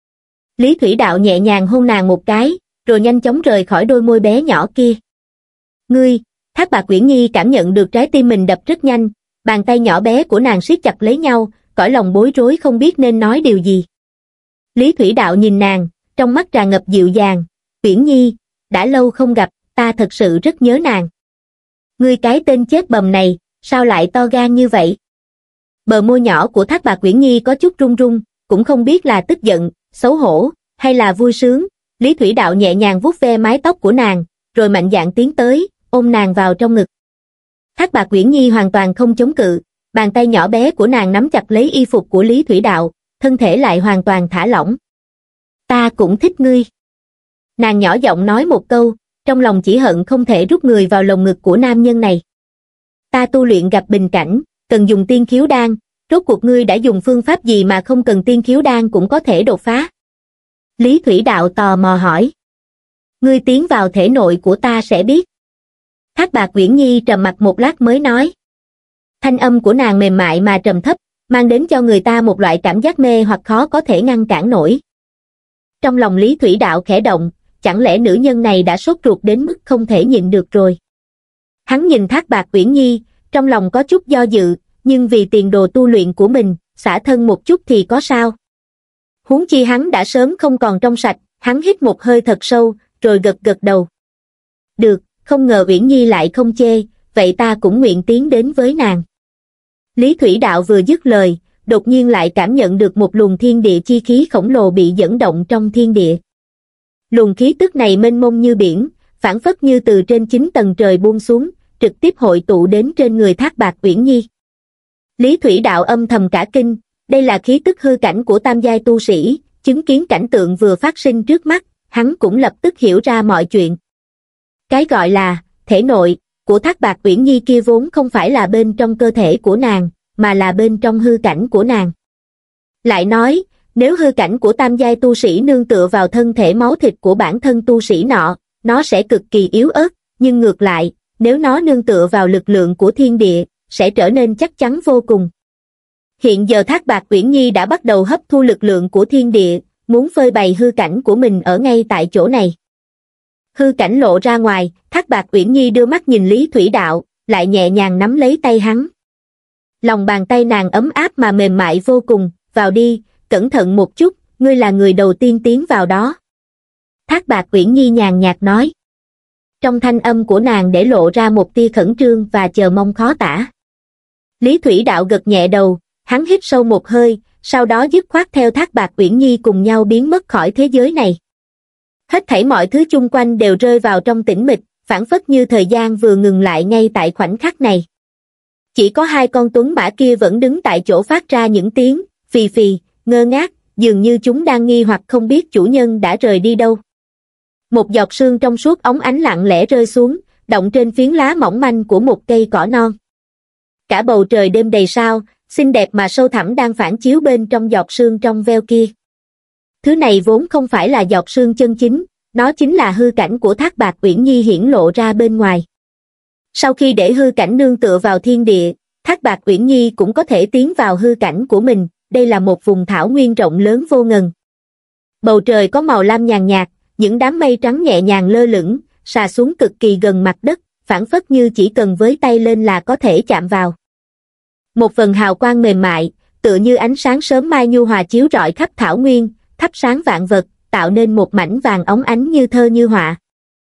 Lý Thủy Đạo nhẹ nhàng hôn nàng một cái, rồi nhanh chóng rời khỏi đôi môi bé nhỏ kia. Ngươi, Thác Bạt Uyển Nhi cảm nhận được trái tim mình đập rất nhanh, bàn tay nhỏ bé của nàng siết chặt lấy nhau, cõi lòng bối rối không biết nên nói điều gì. Lý Thủy Đạo nhìn nàng, trong mắt tràn ngập dịu dàng, Uyển Nhi, đã lâu không gặp, ta thật sự rất nhớ nàng. Ngươi cái tên chết bầm này, sao lại to gan như vậy? Bờ môi nhỏ của Thác Bạt Uyển Nhi có chút run run, cũng không biết là tức giận, xấu hổ, hay là vui sướng. Lý Thủy Đạo nhẹ nhàng vuốt ve mái tóc của nàng, rồi mạnh dạn tiến tới, ôm nàng vào trong ngực. Thác Bạt Uyển Nhi hoàn toàn không chống cự, bàn tay nhỏ bé của nàng nắm chặt lấy y phục của Lý Thủy Đạo, thân thể lại hoàn toàn thả lỏng. Ta cũng thích ngươi. Nàng nhỏ giọng nói một câu, trong lòng chỉ hận không thể rút người vào lồng ngực của nam nhân này. Ta tu luyện gặp bình cảnh, cần dùng tiên khiếu đan, rốt cuộc ngươi đã dùng phương pháp gì mà không cần tiên khiếu đan cũng có thể đột phá? Lý Thủy Đạo tò mò hỏi. Ngươi tiến vào thể nội của ta sẽ biết. Thác Bạt Uyển Nhi trầm mặc một lát mới nói. Thanh âm của nàng mềm mại mà trầm thấp, mang đến cho người ta một loại cảm giác mê hoặc khó có thể ngăn cản nổi. Trong lòng Lý Thủy Đạo khẽ động, chẳng lẽ nữ nhân này đã sốt ruột đến mức không thể nhịn được rồi. Hắn nhìn Thác Bạt Uyển Nhi, trong lòng có chút do dự, nhưng vì tiền đồ tu luyện của mình, xả thân một chút thì có sao. Huống chi hắn đã sớm không còn trong sạch, hắn hít một hơi thật sâu, rồi gật gật đầu. Được, không ngờ Uyển Nhi lại không chê, vậy ta cũng nguyện tiến đến với nàng. Lý Thủy Đạo vừa dứt lời, đột nhiên lại cảm nhận được một luồng thiên địa chi khí khổng lồ bị dẫn động trong thiên địa. Luồng khí tức này mênh mông như biển, phảng phất như từ trên chín tầng trời buông xuống, trực tiếp hội tụ đến trên người Thác Bạt Uyển Nhi. Lý Thủy Đạo âm thầm cả kinh, đây là khí tức hư cảnh của tam giai tu sĩ, chứng kiến cảnh tượng vừa phát sinh trước mắt, hắn cũng lập tức hiểu ra mọi chuyện. Cái gọi là thể nội của Thác Bạt Uyển Nhi kia vốn không phải là bên trong cơ thể của nàng, mà là bên trong hư cảnh của nàng. Lại nói, nếu hư cảnh của tam giai tu sĩ nương tựa vào thân thể máu thịt của bản thân tu sĩ nọ, nó sẽ cực kỳ yếu ớt, nhưng ngược lại, nếu nó nương tựa vào lực lượng của thiên địa, sẽ trở nên chắc chắn vô cùng. Hiện giờ Thác Bạt Uyển Nhi đã bắt đầu hấp thu lực lượng của thiên địa, muốn phơi bày hư cảnh của mình ở ngay tại chỗ này. Hư cảnh lộ ra ngoài, Thác Bạt Uyển Nhi đưa mắt nhìn Lý Thủy Đạo, lại nhẹ nhàng nắm lấy tay hắn. Lòng bàn tay nàng ấm áp mà mềm mại vô cùng, vào đi, cẩn thận một chút, ngươi là người đầu tiên tiến vào đó. Thác Bạt Uyển Nhi nhàn nhạt nói. Trong thanh âm của nàng để lộ ra một tia khẩn trương và chờ mong khó tả. Lý Thủy Đạo gật nhẹ đầu, hắn hít sâu một hơi, sau đó dứt khoát theo Thác Bạt Uyển Nhi cùng nhau biến mất khỏi thế giới này. Hết thảy mọi thứ chung quanh đều rơi vào trong tĩnh mịch, phảng phất như thời gian vừa ngừng lại ngay tại khoảnh khắc này. Chỉ có hai con tuấn mã kia vẫn đứng tại chỗ phát ra những tiếng phì phì, ngơ ngác, dường như chúng đang nghi hoặc không biết chủ nhân đã rời đi đâu. Một giọt sương trong suốt óng ánh lặng lẽ rơi xuống, động trên phiến lá mỏng manh của một cây cỏ non. Cả bầu trời đêm đầy sao, xinh đẹp mà sâu thẳm đang phản chiếu bên trong giọt sương trong veo kia. Thứ này vốn không phải là giọt sương chân chính, nó chính là hư cảnh của Thác Bạt Uyển Nhi hiển lộ ra bên ngoài. Sau khi để hư cảnh nương tựa vào thiên địa, Thác Bạt Uyển Nhi cũng có thể tiến vào hư cảnh của mình, đây là một vùng thảo nguyên rộng lớn vô ngần. Bầu trời có màu lam nhàn nhạt, những đám mây trắng nhẹ nhàng lơ lửng, xà xuống cực kỳ gần mặt đất, phảng phất như chỉ cần với tay lên là có thể chạm vào. Một vầng hào quang mềm mại, tựa như ánh sáng sớm mai nhu hòa chiếu rọi khắp thảo nguyên, thắp sáng vạn vật, tạo nên một mảnh vàng óng ánh như thơ như họa.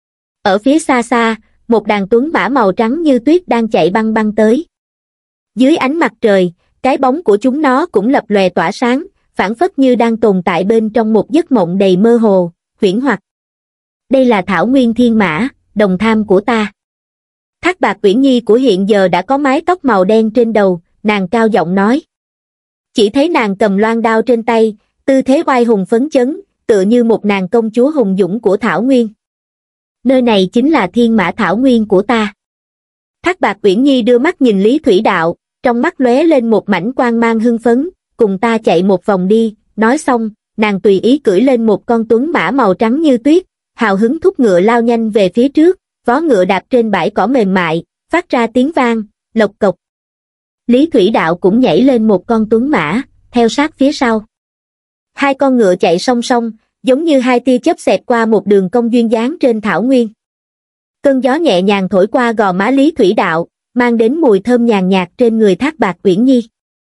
Ở phía xa xa, một đàn tuấn mã màu trắng như tuyết đang chạy băng băng tới. Dưới ánh mặt trời, cái bóng của chúng nó cũng lập lòe tỏa sáng, phảng phất như đang tồn tại bên trong một giấc mộng đầy mơ hồ, huyễn hoặc. Đây là thảo nguyên thiên mã, đồng tham của ta. Thác Bạt Uyển Nhi của hiện giờ đã có mái tóc màu đen trên đầu, nàng cao giọng nói. Chỉ thấy nàng cầm loan đao trên tay, tư thế oai hùng phấn chấn, tựa như một nàng công chúa hùng dũng của thảo nguyên. Nơi này chính là thiên mã thảo nguyên của ta. Thác Bạt Uyển Nhi đưa mắt nhìn Lý Thủy Đạo, trong mắt lóe lên một mảnh quang mang hưng phấn, cùng ta chạy một vòng đi, nói xong, nàng tùy ý cưỡi lên một con tuấn mã màu trắng như tuyết, hào hứng thúc ngựa lao nhanh về phía trước, vó ngựa đạp trên bãi cỏ mềm mại, phát ra tiếng vang, lộc cộc. Lý Thủy Đạo cũng nhảy lên một con tuấn mã, theo sát phía sau. Hai con ngựa chạy song song, giống như hai tia chớp xẹt qua một đường cong duyên dáng trên thảo nguyên. Cơn gió nhẹ nhàng thổi qua gò má Lý Thủy Đạo, mang đến mùi thơm nhàn nhạt trên người Thác Bạt Uyển Nhi.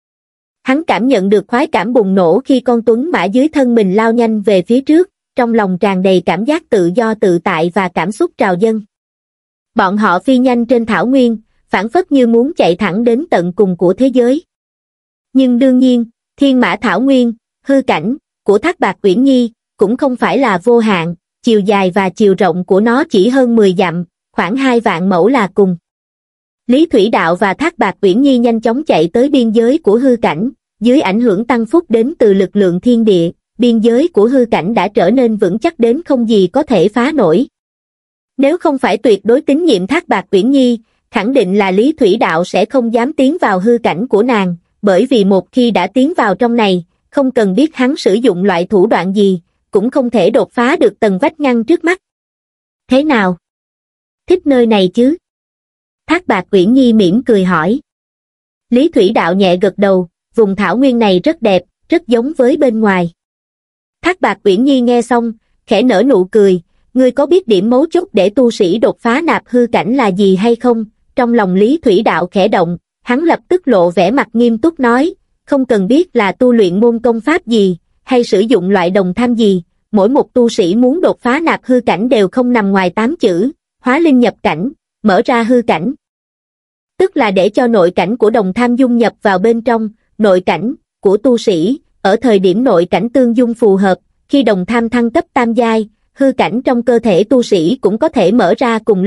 Hắn cảm nhận được khoái cảm bùng nổ khi con tuấn mã dưới thân mình lao nhanh về phía trước, trong lòng tràn đầy cảm giác tự do tự tại và cảm xúc trào dâng. Bọn họ phi nhanh trên thảo nguyên, phảng phất như muốn chạy thẳng đến tận cùng của thế giới. Nhưng đương nhiên, thiên mã thảo nguyên, hư cảnh, của Thác Bạt Uyển Nhi, cũng không phải là vô hạn, chiều dài và chiều rộng của nó chỉ hơn mười dặm, khoảng hai vạn mẫu là cùng. Lý Thủy Đạo và Thác Bạt Uyển Nhi nhanh chóng chạy tới biên giới của hư cảnh, dưới ảnh hưởng tăng phúc đến từ lực lượng thiên địa, biên giới của hư cảnh đã trở nên vững chắc đến không gì có thể phá nổi. Nếu không phải tuyệt đối tín nhiệm Thác Bạt Uyển Nhi, khẳng định là Lý Thủy Đạo sẽ không dám tiến vào hư cảnh của nàng, bởi vì một khi đã tiến vào trong này, không cần biết hắn sử dụng loại thủ đoạn gì, cũng không thể đột phá được tầng vách ngăn trước mắt. Thế nào? Thích nơi này chứ? Thác Bạt Uyển Nhi mỉm cười hỏi. Lý Thủy Đạo nhẹ gật đầu, vùng thảo nguyên này rất đẹp, rất giống với bên ngoài. Thác Bạt Uyển Nhi nghe xong, khẽ nở nụ cười, ngươi có biết điểm mấu chốt để tu sĩ đột phá nạp hư cảnh là gì hay không? Trong lòng Lý Thủy Đạo khẽ động, hắn lập tức lộ vẻ mặt nghiêm túc nói, không cần biết là tu luyện môn công pháp gì, hay sử dụng loại đồng tham gì, mỗi một tu sĩ muốn đột phá nạp hư cảnh đều không nằm ngoài tám chữ, hóa linh nhập cảnh, mở ra hư cảnh. Tức là để cho nội cảnh của đồng tham dung nhập vào bên trong, nội cảnh của tu sĩ, ở thời điểm nội cảnh tương dung phù hợp, khi đồng tham thăng cấp tam giai, hư cảnh trong cơ thể tu sĩ cũng có thể mở ra cùng lúc,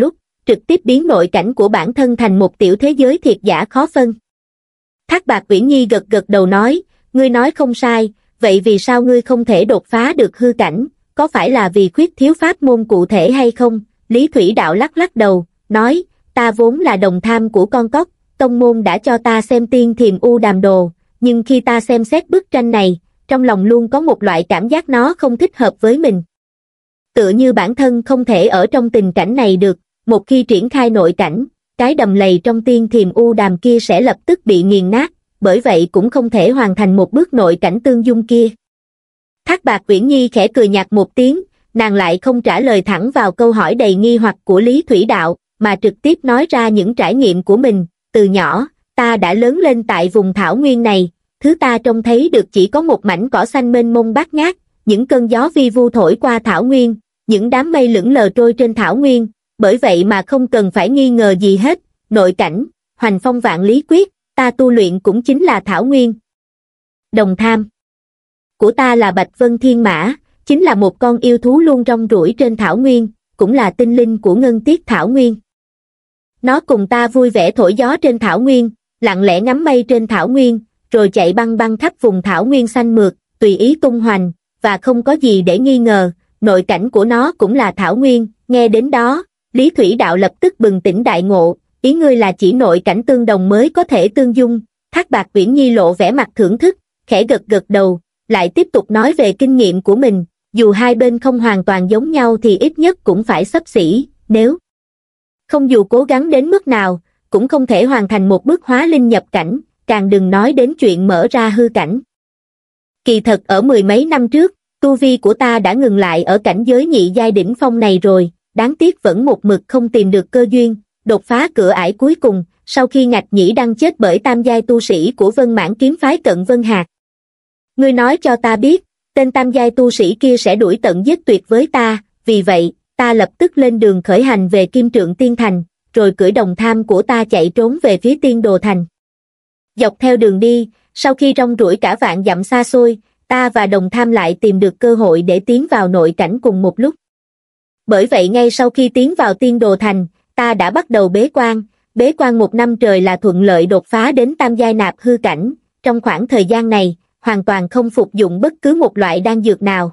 trực tiếp biến nội cảnh của bản thân thành một tiểu thế giới thiệt giả khó phân. Thác Bạt Uyển Nhi gật gật đầu nói, ngươi nói không sai, vậy vì sao ngươi không thể đột phá được hư cảnh, có phải là vì khuyết thiếu pháp môn cụ thể hay không? Lý Thủy Đạo lắc lắc đầu, nói, ta vốn là đồng tham của con cóc, tông môn đã cho ta xem Tiên Thiềm U Đàm Đồ, nhưng khi ta xem xét bức tranh này, trong lòng luôn có một loại cảm giác nó không thích hợp với mình. Tựa như bản thân không thể ở trong tình cảnh này được, một khi triển khai nội cảnh, cái đầm lầy trong Tiên Thiềm U Đàm kia sẽ lập tức bị nghiền nát, bởi vậy cũng không thể hoàn thành một bước nội cảnh tương dung kia. Thác Bạt Uyển Nhi khẽ cười nhạt một tiếng, nàng lại không trả lời thẳng vào câu hỏi đầy nghi hoặc của Lý Thủy Đạo, mà trực tiếp nói ra những trải nghiệm của mình. Từ nhỏ, ta đã lớn lên tại vùng thảo nguyên này, thứ ta trông thấy được chỉ có một mảnh cỏ xanh mênh mông bát ngát, những cơn gió vi vu thổi qua thảo nguyên, những đám mây lững lờ trôi trên thảo nguyên, bởi vậy mà không cần phải nghi ngờ gì hết, nội cảnh, hoành phong vạn lý quyết, ta tu luyện cũng chính là thảo nguyên. Đồng tham của ta là Bạch Vân Thiên Mã, chính là một con yêu thú luôn rong ruổi trên thảo nguyên, cũng là tinh linh của ngân tiết thảo nguyên. Nó cùng ta vui vẻ thổi gió trên thảo nguyên, lặng lẽ ngắm mây trên thảo nguyên, rồi chạy băng băng khắp vùng thảo nguyên xanh mượt, tùy ý tung hoành, và không có gì để nghi ngờ, nội cảnh của nó cũng là thảo nguyên. Nghe đến đó, Lý Thủy Đạo lập tức bừng tỉnh đại ngộ, ý ngươi là chỉ nội cảnh tương đồng mới có thể tương dung. Thác Bạt Uyển Nhi lộ vẻ mặt thưởng thức, khẽ gật gật đầu, lại tiếp tục nói về kinh nghiệm của mình, dù hai bên không hoàn toàn giống nhau thì ít nhất cũng phải xấp xỉ, nếu không dù cố gắng đến mức nào, cũng không thể hoàn thành một bước hóa linh nhập cảnh, càng đừng nói đến chuyện mở ra hư cảnh. Kỳ thật ở mười mấy năm trước, tu vi của ta đã ngừng lại ở cảnh giới nhị giai đỉnh phong này rồi, đáng tiếc vẫn một mực không tìm được cơ duyên, đột phá cửa ải cuối cùng, sau khi Ngạch Nhĩ Đăng chết bởi tam giai tu sĩ của Vân Mãn kiếm phái Cận Vân Hạc. Ngươi nói cho ta biết, tên tam giai tu sĩ kia sẽ đuổi tận giết tuyệt với ta, vì vậy, ta lập tức lên đường khởi hành về Kim Trượng Tiên Thành, rồi cưỡi đồng tham của ta chạy trốn về phía Tiên Đồ Thành. Dọc theo đường đi, sau khi rong ruổi cả vạn dặm xa xôi, ta và đồng tham lại tìm được cơ hội để tiến vào nội cảnh cùng một lúc. Bởi vậy ngay sau khi tiến vào Tiên Đồ Thành, ta đã bắt đầu bế quan, bế quan một năm trời là thuận lợi đột phá đến tam giai nạp hư cảnh, trong khoảng thời gian này, hoàn toàn không phục dụng bất cứ một loại đan dược nào.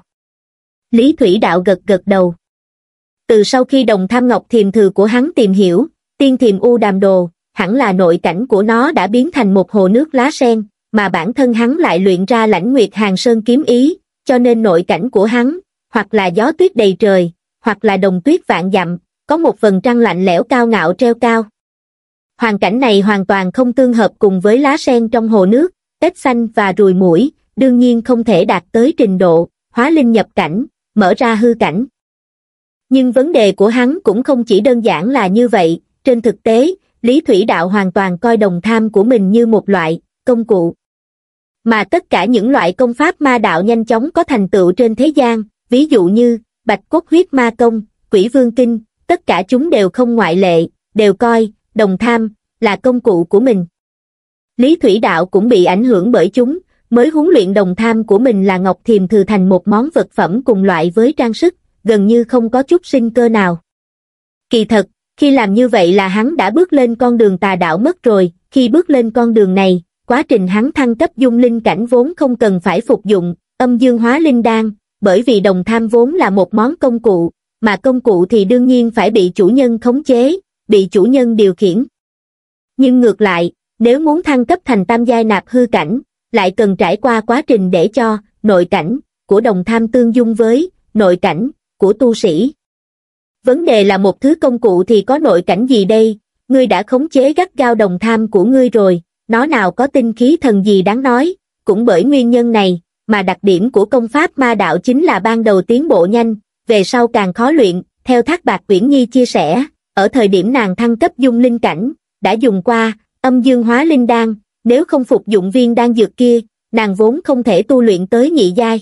Lý Thủy Đạo gật gật đầu. Từ sau khi đồng tham ngọc thiềm thừa của hắn tìm hiểu, Tiên Thiềm U Đàm Đồ, hẳn là nội cảnh của nó đã biến thành một hồ nước lá sen, mà bản thân hắn lại luyện ra Lãnh Nguyệt Hàng Sơn kiếm ý, cho nên nội cảnh của hắn, hoặc là gió tuyết đầy trời, hoặc là đồng tuyết vạn dặm, có một vầng trăng lạnh lẽo cao ngạo treo cao. Hoàn cảnh này hoàn toàn không tương hợp cùng với lá sen trong hồ nước, tết xanh và ruồi muỗi, đương nhiên không thể đạt tới trình độ hóa linh nhập cảnh, mở ra hư cảnh. Nhưng vấn đề của hắn cũng không chỉ đơn giản là như vậy, trên thực tế, Lý Thủy Đạo hoàn toàn coi đồng tham của mình như một loại công cụ. Mà tất cả những loại công pháp ma đạo nhanh chóng có thành tựu trên thế gian, ví dụ như Bạch Cốt Huyết Ma Công, Quỷ Vương Kinh, tất cả chúng đều không ngoại lệ, đều coi đồng tham là công cụ của mình. Lý Thủy Đạo cũng bị ảnh hưởng bởi chúng, mới huấn luyện đồng tham của mình là ngọc thiềm thừa thành một món vật phẩm cùng loại với trang sức, gần như không có chút sinh cơ nào. Kỳ thật, khi làm như vậy là hắn đã bước lên con đường tà đạo mất rồi, khi bước lên con đường này, quá trình hắn thăng cấp dung linh cảnh vốn không cần phải phục dụng âm dương hóa linh đan, bởi vì đồng tham vốn là một món công cụ, mà công cụ thì đương nhiên phải bị chủ nhân khống chế, bị chủ nhân điều khiển. Nhưng ngược lại, nếu muốn thăng cấp thành tam giai nạp hư cảnh, lại cần trải qua quá trình để cho nội cảnh của đồng tham tương dung với nội cảnh của tu sĩ. Vấn đề là một thứ công cụ thì có nội cảnh gì đây, ngươi đã khống chế gắt gao đồng tham của ngươi rồi, nó nào có tinh khí thần gì đáng nói, cũng bởi nguyên nhân này, mà đặc điểm của công pháp ma đạo chính là ban đầu tiến bộ nhanh, về sau càng khó luyện, theo Thác Bạt Uyển Nhi chia sẻ, ở thời điểm nàng thăng cấp dung linh cảnh, đã dùng qua âm dương hóa linh đan, nếu không phục dụng viên đan dược kia, nàng vốn không thể tu luyện tới nhị giai.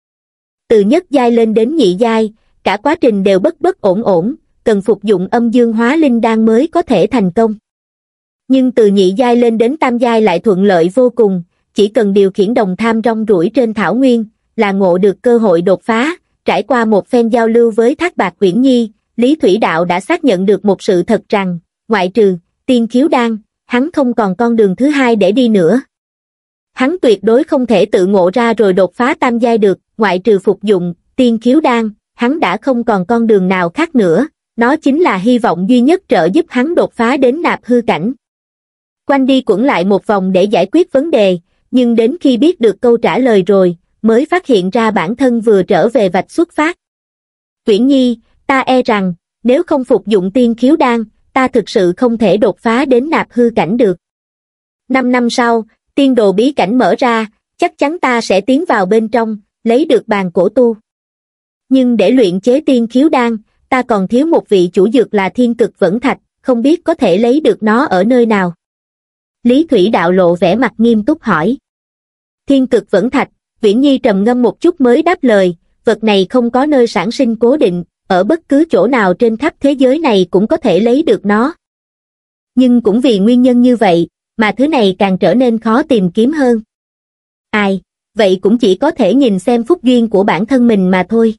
Từ nhất giai lên đến nhị giai, cả quá trình đều bất bất ổn ổn, cần phục dụng âm dương hóa linh đan mới có thể thành công. Nhưng từ nhị giai lên đến tam giai lại thuận lợi vô cùng, chỉ cần điều khiển đồng tham rong ruổi trên thảo nguyên, là ngộ được cơ hội đột phá, trải qua một phen giao lưu với Thác Bạt Uyển Nhi, Lý Thủy Đạo đã xác nhận được một sự thật rằng, ngoại trừ tiên khiếu đan, hắn không còn con đường thứ hai để đi nữa. Hắn tuyệt đối không thể tự ngộ ra rồi đột phá tam giai được, ngoại trừ phục dụng tiên khiếu đan, hắn đã không còn con đường nào khác nữa, nó chính là hy vọng duy nhất trợ giúp hắn đột phá đến nạp hư cảnh. Quanh đi quẩn lại một vòng để giải quyết vấn đề, nhưng đến khi biết được câu trả lời rồi, mới phát hiện ra bản thân vừa trở về vạch xuất phát. Uyển Nhi, ta e rằng, nếu không phục dụng tiên khiếu đan, ta thực sự không thể đột phá đến nạp hư cảnh được. Năm năm sau, tiên đồ bí cảnh mở ra, chắc chắn ta sẽ tiến vào bên trong, lấy được bàn cổ tu. Nhưng để luyện chế tiên khiếu đan, ta còn thiếu một vị chủ dược là thiên cực vẫn thạch, không biết có thể lấy được nó ở nơi nào. Lý Thủy Đạo lộ vẻ mặt nghiêm túc hỏi. Thiên cực vẫn thạch, Uyển Nhi trầm ngâm một chút mới đáp lời, vật này không có nơi sản sinh cố định, ở bất cứ chỗ nào trên khắp thế giới này cũng có thể lấy được nó. Nhưng cũng vì nguyên nhân như vậy, mà thứ này càng trở nên khó tìm kiếm hơn. Ai, vậy cũng chỉ có thể nhìn xem phúc duyên của bản thân mình mà thôi.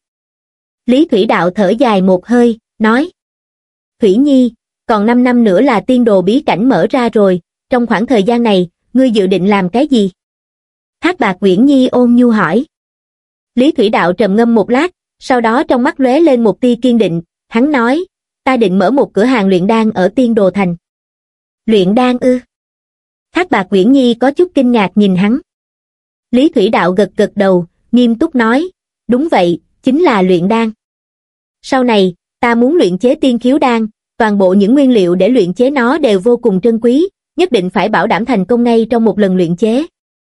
Lý Thủy Đạo thở dài một hơi, nói. Thủy Nhi, còn năm năm nữa là tiên đồ bí cảnh mở ra rồi, trong khoảng thời gian này, ngươi dự định làm cái gì? Thác Bạt Uyển Nhi ôn nhu hỏi. Lý Thủy Đạo trầm ngâm một lát, sau đó trong mắt lóe lên một tia kiên định, hắn nói, ta định mở một cửa hàng luyện đan ở Tiên Đồ Thành. Luyện đan ư? Thác Bạt Uyển Nhi có chút kinh ngạc nhìn hắn. Lý Thủy Đạo gật gật đầu, nghiêm túc nói, đúng vậy, chính là luyện đan. Sau này, ta muốn luyện chế tiên khiếu đan, toàn bộ những nguyên liệu để luyện chế nó đều vô cùng trân quý, nhất định phải bảo đảm thành công ngay trong một lần luyện chế.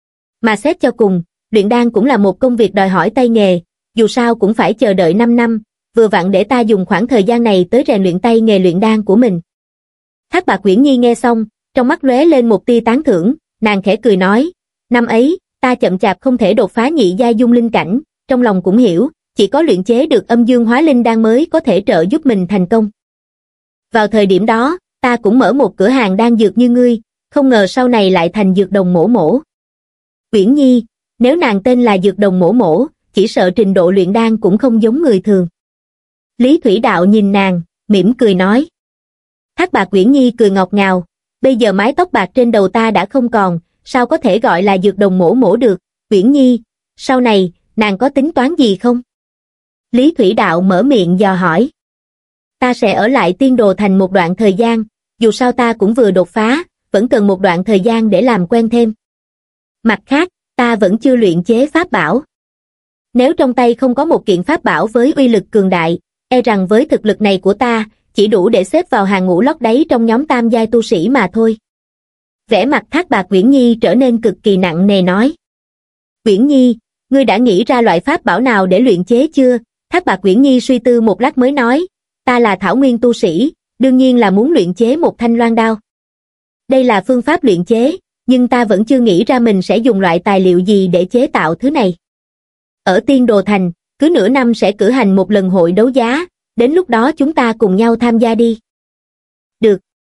Mà xét cho cùng, luyện đan cũng là một công việc đòi hỏi tay nghề, dù sao cũng phải chờ đợi năm năm, vừa vặn để ta dùng khoảng thời gian này tới rèn luyện tay nghề luyện đan của mình. Thác Bạt Uyển Nhi nghe xong, trong mắt lóe lên một tia tán thưởng, nàng khẽ cười nói, năm ấy, ta chậm chạp không thể đột phá nhị giai dung linh cảnh, trong lòng cũng hiểu, chỉ có luyện chế được âm dương hóa linh đan mới có thể trợ giúp mình thành công. Vào thời điểm đó, ta cũng mở một cửa hàng đan dược như ngươi, không ngờ sau này lại thành dược đồng mổ mổ. Uyển Nhi, nếu nàng tên là dược đồng mổ mổ, chỉ sợ trình độ luyện đan cũng không giống người thường. Lý Thủy Đạo nhìn nàng, mỉm cười nói. Thác Bạt Uyển Nhi cười ngọt ngào, bây giờ mái tóc bạc trên đầu ta đã không còn, sao có thể gọi là dược đồng mổ mổ được, Uyển Nhi, sau này, nàng có tính toán gì không? Lý Thủy Đạo mở miệng dò hỏi. Ta sẽ ở lại Tiên Đồ Thành một đoạn thời gian, dù sao ta cũng vừa đột phá, vẫn cần một đoạn thời gian để làm quen thêm. Mặt khác, ta vẫn chưa luyện chế pháp bảo. Nếu trong tay không có một kiện pháp bảo với uy lực cường đại, e rằng với thực lực này của ta, chỉ đủ để xếp vào hàng ngũ lót đáy trong nhóm tam giai tu sĩ mà thôi. Vẻ mặt Thác Bạt Uyển Nhi trở nên cực kỳ nặng nề nói. Uyển Nhi, ngươi đã nghĩ ra loại pháp bảo nào để luyện chế chưa? Thác Bạt Uyển Nhi suy tư một lát mới nói, ta là thảo nguyên tu sĩ, đương nhiên là muốn luyện chế một thanh loan đao. Đây là phương pháp luyện chế, nhưng ta vẫn chưa nghĩ ra mình sẽ dùng loại tài liệu gì để chế tạo thứ này. Ở Tiên Đồ Thành, cứ nửa năm sẽ cử hành một lần hội đấu giá, đến lúc đó chúng ta cùng nhau tham gia đi. Được.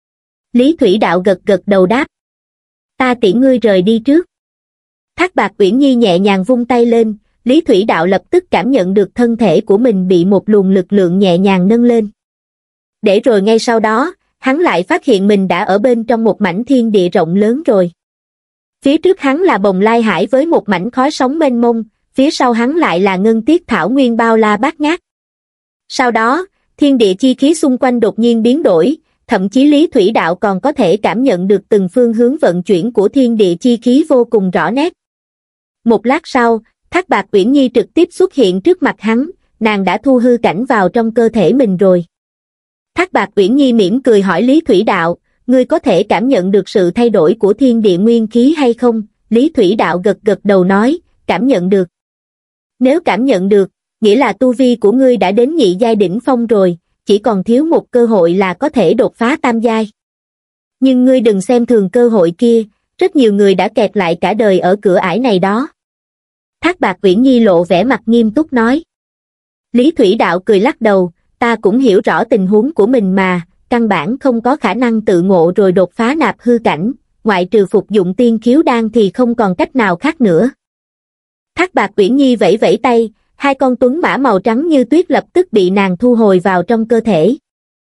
Lý Thủy Đạo gật gật đầu đáp. Ta tiễn ngươi rời đi trước. Thác Bạt Uyển Nhi nhẹ nhàng vung tay lên, Lý Thủy Đạo lập tức cảm nhận được thân thể của mình bị một luồng lực lượng nhẹ nhàng nâng lên. Để rồi ngay sau đó, hắn lại phát hiện mình đã ở bên trong một mảnh thiên địa rộng lớn rồi. Phía trước hắn là Bồng Lai Hải với một mảnh khói sóng mênh mông, phía sau hắn lại là ngân tiết thảo nguyên bao la bát ngát. Sau đó, thiên địa chi khí xung quanh đột nhiên biến đổi, thậm chí Lý Thủy Đạo còn có thể cảm nhận được từng phương hướng vận chuyển của thiên địa chi khí vô cùng rõ nét. Một lát sau, Thác Bạt Uyển Nhi trực tiếp xuất hiện trước mặt hắn, nàng đã thu hư cảnh vào trong cơ thể mình rồi. Thác Bạt Uyển Nhi mỉm cười hỏi Lý Thủy Đạo, ngươi có thể cảm nhận được sự thay đổi của thiên địa nguyên khí hay không? Lý Thủy Đạo gật gật đầu nói, cảm nhận được. Nếu cảm nhận được, nghĩa là tu vi của ngươi đã đến nhị giai đỉnh phong rồi, chỉ còn thiếu một cơ hội là có thể đột phá tam giai. Nhưng ngươi đừng xem thường cơ hội kia, rất nhiều người đã kẹt lại cả đời ở cửa ải này đó. Thác Bạt Uyển Nhi lộ vẻ mặt nghiêm túc nói. Lý Thủy Đạo cười lắc đầu, ta cũng hiểu rõ tình huống của mình mà, căn bản không có khả năng tự ngộ rồi đột phá nạp hư cảnh, ngoại trừ phục dụng tiên khiếu đan thì không còn cách nào khác nữa. Thác Bạt Uyển Nhi vẫy vẫy tay, Hai con tuấn mã màu trắng như tuyết lập tức bị nàng thu hồi vào trong cơ thể.